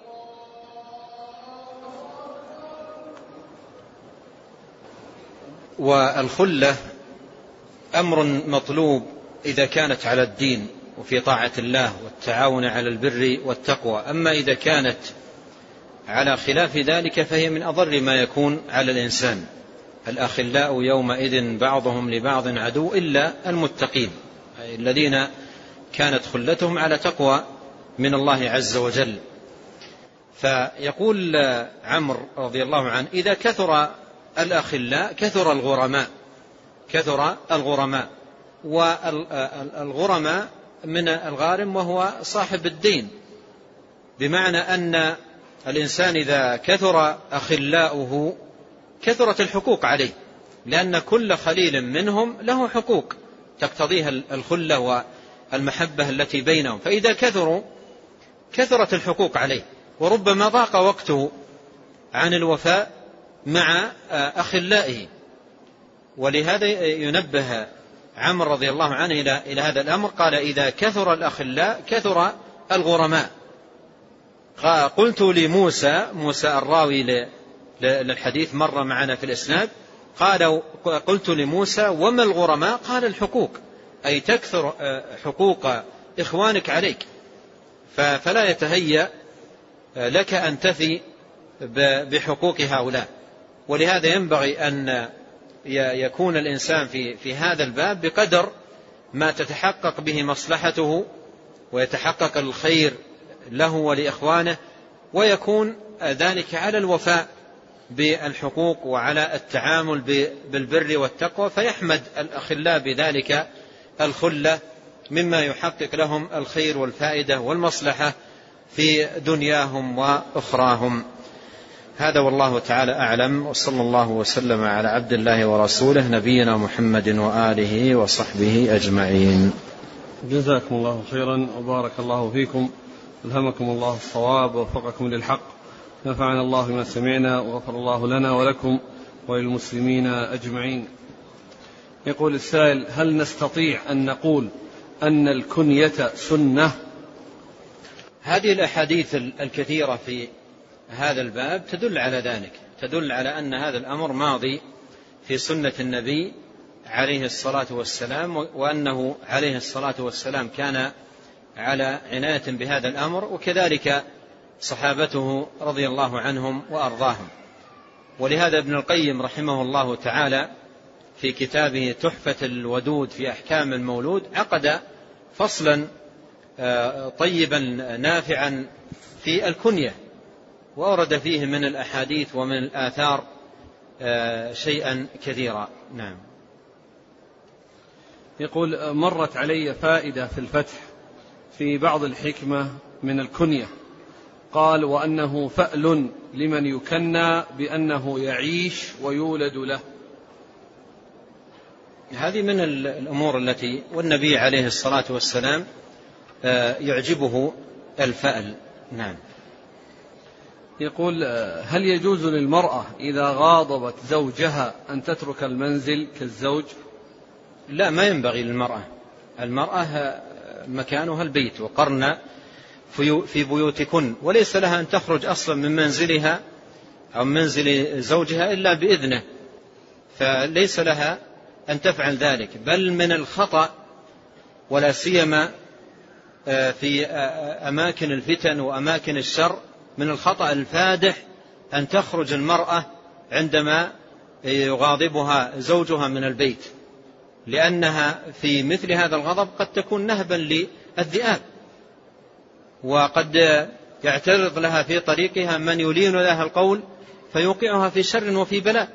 والخلة أمر مطلوب إذا كانت على الدين وفي طاعة الله والتعاون على البر والتقوى. أما إذا كانت على خلاف ذلك فهي من أضر ما يكون على الإنسان. الأخلاء يومئذ بعضهم لبعض عدو إلا المتقين، الذين كانت خلتهم على تقوى من الله عز وجل. فيقول عمرو رضي الله عنه: إذا كثر الأخلاء كثر الغرماء. كثر الغرماء، والغرماء من الغارم وهو صاحب الدين، بمعنى أن الإنسان إذا كثر أخلاؤه كثرت الحقوق عليه، لأن كل خليل منهم له حقوق تقتضيها الخلة والمحبة التي بينهم، فإذا كثروا كثرت الحقوق عليه، وربما ضاق وقته عن الوفاء مع أخلائه. ولهذا ينبه عمرو رضي الله عنه إلى هذا الأمر، قال: إذا كثر الأخلاء كثر الغرماء. قلت لموسى، موسى الراوي للحديث مر معنا في الإسناد، قال: قلت لموسى: وما الغرماء؟ قال: الحقوق، أي تكثر حقوق إخوانك عليك، فلا يتهيأ لك أن تفي بحقوق هؤلاء. ولهذا ينبغي أن يكون الإنسان في في هذا الباب بقدر ما تتحقق به مصلحته ويتحقق الخير له ولإخوانه، ويكون ذلك على الوفاء بالحقوق وعلى التعامل بالبر والتقوى، فيحمد الأخلاء بذلك الخلة مما يحقق لهم الخير والفائدة والمصلحة في دنياهم وأخراهم. هذا والله تعالى أعلم، وصلى الله وسلم على عبد الله ورسوله نبينا محمد وآله وصحبه أجمعين. جزاكم الله خيرا وبارك الله فيكم، ألهمكم الله الصواب ووفقكم للحق، نفعنا الله بما سمعنا وغفر الله لنا ولكم وللمسلمين أجمعين. يقول السائل: هل نستطيع أن نقول أن الكنية سنة؟ هذه الأحاديث الكثيرة في هذا الباب تدل على ذلك، تدل على أن هذا الأمر ماضي في سنة النبي عليه الصلاة والسلام، وأنه عليه الصلاة والسلام كان على عناية بهذا الأمر، وكذلك صحابته رضي الله عنهم وأرضاهم. ولهذا ابن القيم رحمه الله تعالى في كتابه تحفة الودود في أحكام المولود عقد فصلا طيبا نافعا في الكنية، وأورد فيه من الأحاديث ومن الآثار شيئا كثيرا. نعم. يقول: مرت علي فائدة في الفتح في بعض الحكمة من الكنية، قال: وأنه فأل لمن يكنى بأنه يعيش ويولد له. هذه من الأمور التي والنبي عليه الصلاة والسلام يعجبه الفأل. نعم. يقول: هل يجوز للمرأة إذا غاضبت زوجها أن تترك المنزل كالزوج؟ لا، ما ينبغي للمرأة. المرأة مكانها البيت، وقرن في بيوتكن، وليس لها أن تخرج أصلا من منزلها أو منزل زوجها إلا بإذنه، فليس لها أن تفعل ذلك. بل من الخطأ، ولا سيما في أماكن الفتن وأماكن الشر، من الخطأ الفادح أن تخرج المرأة عندما يغاضبها زوجها من البيت، لأنها في مثل هذا الغضب قد تكون نهبا للذئاب، وقد يعترض لها في طريقها من يلين لها القول فيوقعها في شر وفي بلاء.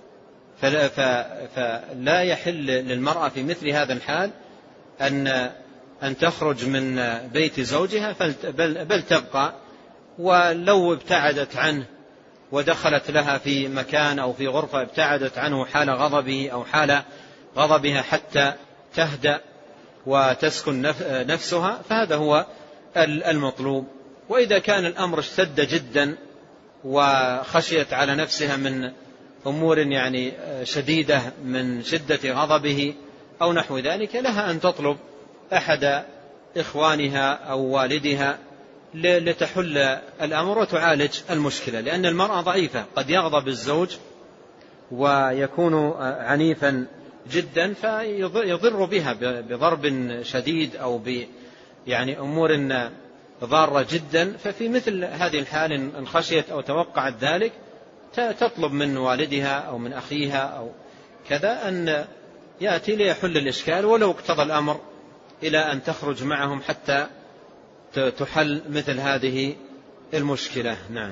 فلا يحل للمرأة في مثل هذا الحال أن أن تخرج من بيت زوجها، بل تبقى، ولو ابتعدت عنه ودخلت لها في مكان أو في غرفة ابتعدت عنه حال غضبه أو حال غضبها حتى تهدأ وتسكن نفسها، فهذا هو المطلوب. وإذا كان الأمر اشتد جدا وخشيت على نفسها من أمور يعني شديدة من شدة غضبه أو نحو ذلك، لها أن تطلب أحد إخوانها أو والدها لتحل الأمر وتعالج المشكلة، لأن المرأة ضعيفة، قد يغضب الزوج ويكون عنيفا جدا فيضر بها بضرب شديد أو ب يعني أمور ضارة جدا. ففي مثل هذه الحال إن خشيت أو توقعت ذلك تطلب من والدها أو من أخيها أو كذا أن يأتي ليحل الإشكال، ولو اقتضى الأمر إلى أن تخرج معهم حتى تحل مثل هذه المشكلة. نعم.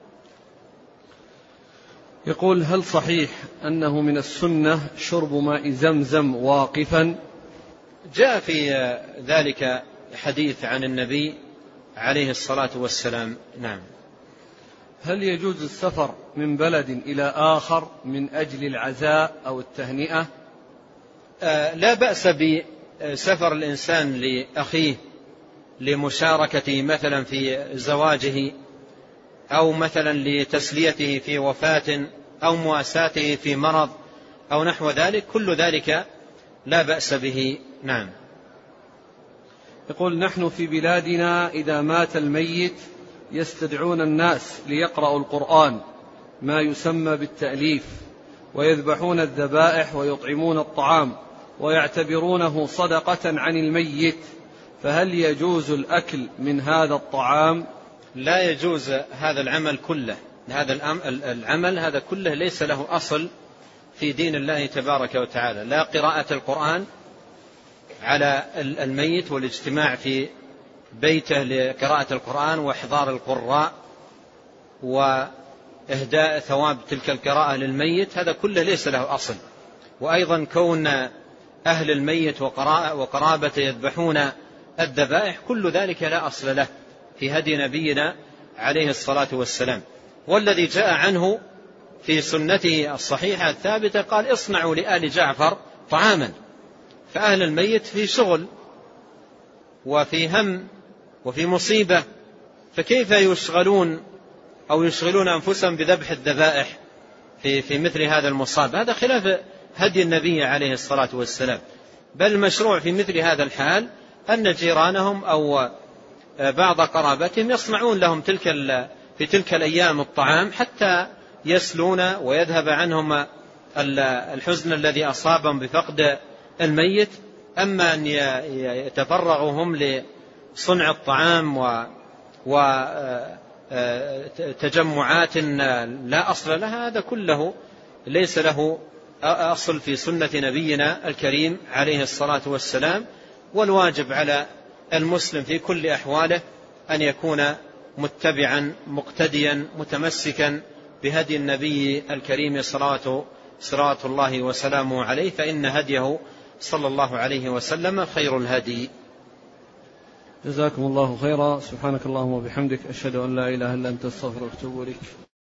يقول: هل صحيح أنه من السنة شرب ماء زمزم واقفا؟ جاء في ذلك حديث عن النبي عليه الصلاة والسلام. نعم. هل يجوز السفر من بلد إلى آخر من أجل العزاء أو التهنئة؟ آه لا بأس بسفر الإنسان لأخيه لمشاركته مثلا في زواجه، أو مثلا لتسليته في وفاة، أو مواساته في مرض أو نحو ذلك، كل ذلك لا بأس به. نعم. يقول: نحن في بلادنا إذا مات الميت يستدعون الناس ليقرأوا القرآن ما يسمى بالتأليف، ويذبحون الذبائح ويطعمون الطعام ويعتبرونه صدقة عن الميت، فهل يجوز الأكل من هذا الطعام؟ لا يجوز هذا العمل كله. هذا العمل هذا كله ليس له أصل في دين الله تبارك وتعالى، لا قراءة القرآن على الميت والاجتماع في بيته لقراءة القرآن وإحضار القراء وإهداء ثواب تلك القراءة للميت، هذا كله ليس له أصل. وأيضا كون أهل الميت وقرابته يذبحون الذبائح، كل ذلك لا أصل له في هدي نبينا عليه الصلاة والسلام. والذي جاء عنه في سنته الصحيحة الثابتة قال: اصنعوا لآل جعفر طعاما. فأهل الميت في شغل وفي هم وفي مصيبة، فكيف يشغلون أو يشغلون أنفسهم بذبح الذبائح في, في مثل هذا المصاب؟ هذا خلاف هدي النبي عليه الصلاة والسلام. بل المشروع في مثل هذا الحال أن جيرانهم أو بعض قرابتهم يصنعون لهم تلك في تلك الأيام الطعام حتى يسلون ويذهب عنهم الحزن الذي أصابهم بفقد الميت. أما أن يتفرغوا هم لصنع الطعام وتجمعات لا أصل لها، هذا كله ليس له أصل في سنة نبينا الكريم عليه الصلاة والسلام. والواجب على المسلم في كل أحواله أن يكون متبعا مقتديا متمسكا بهدي النبي الكريم صلوات الله وسلامه عليه، فإن هديه صلى الله عليه وسلم خير الهدي. جزاكم الله خيرا. سبحانك اللهم وبحمدك، أشهد أن لا إله إلا أنت، أستغفرك وأتوب إليك.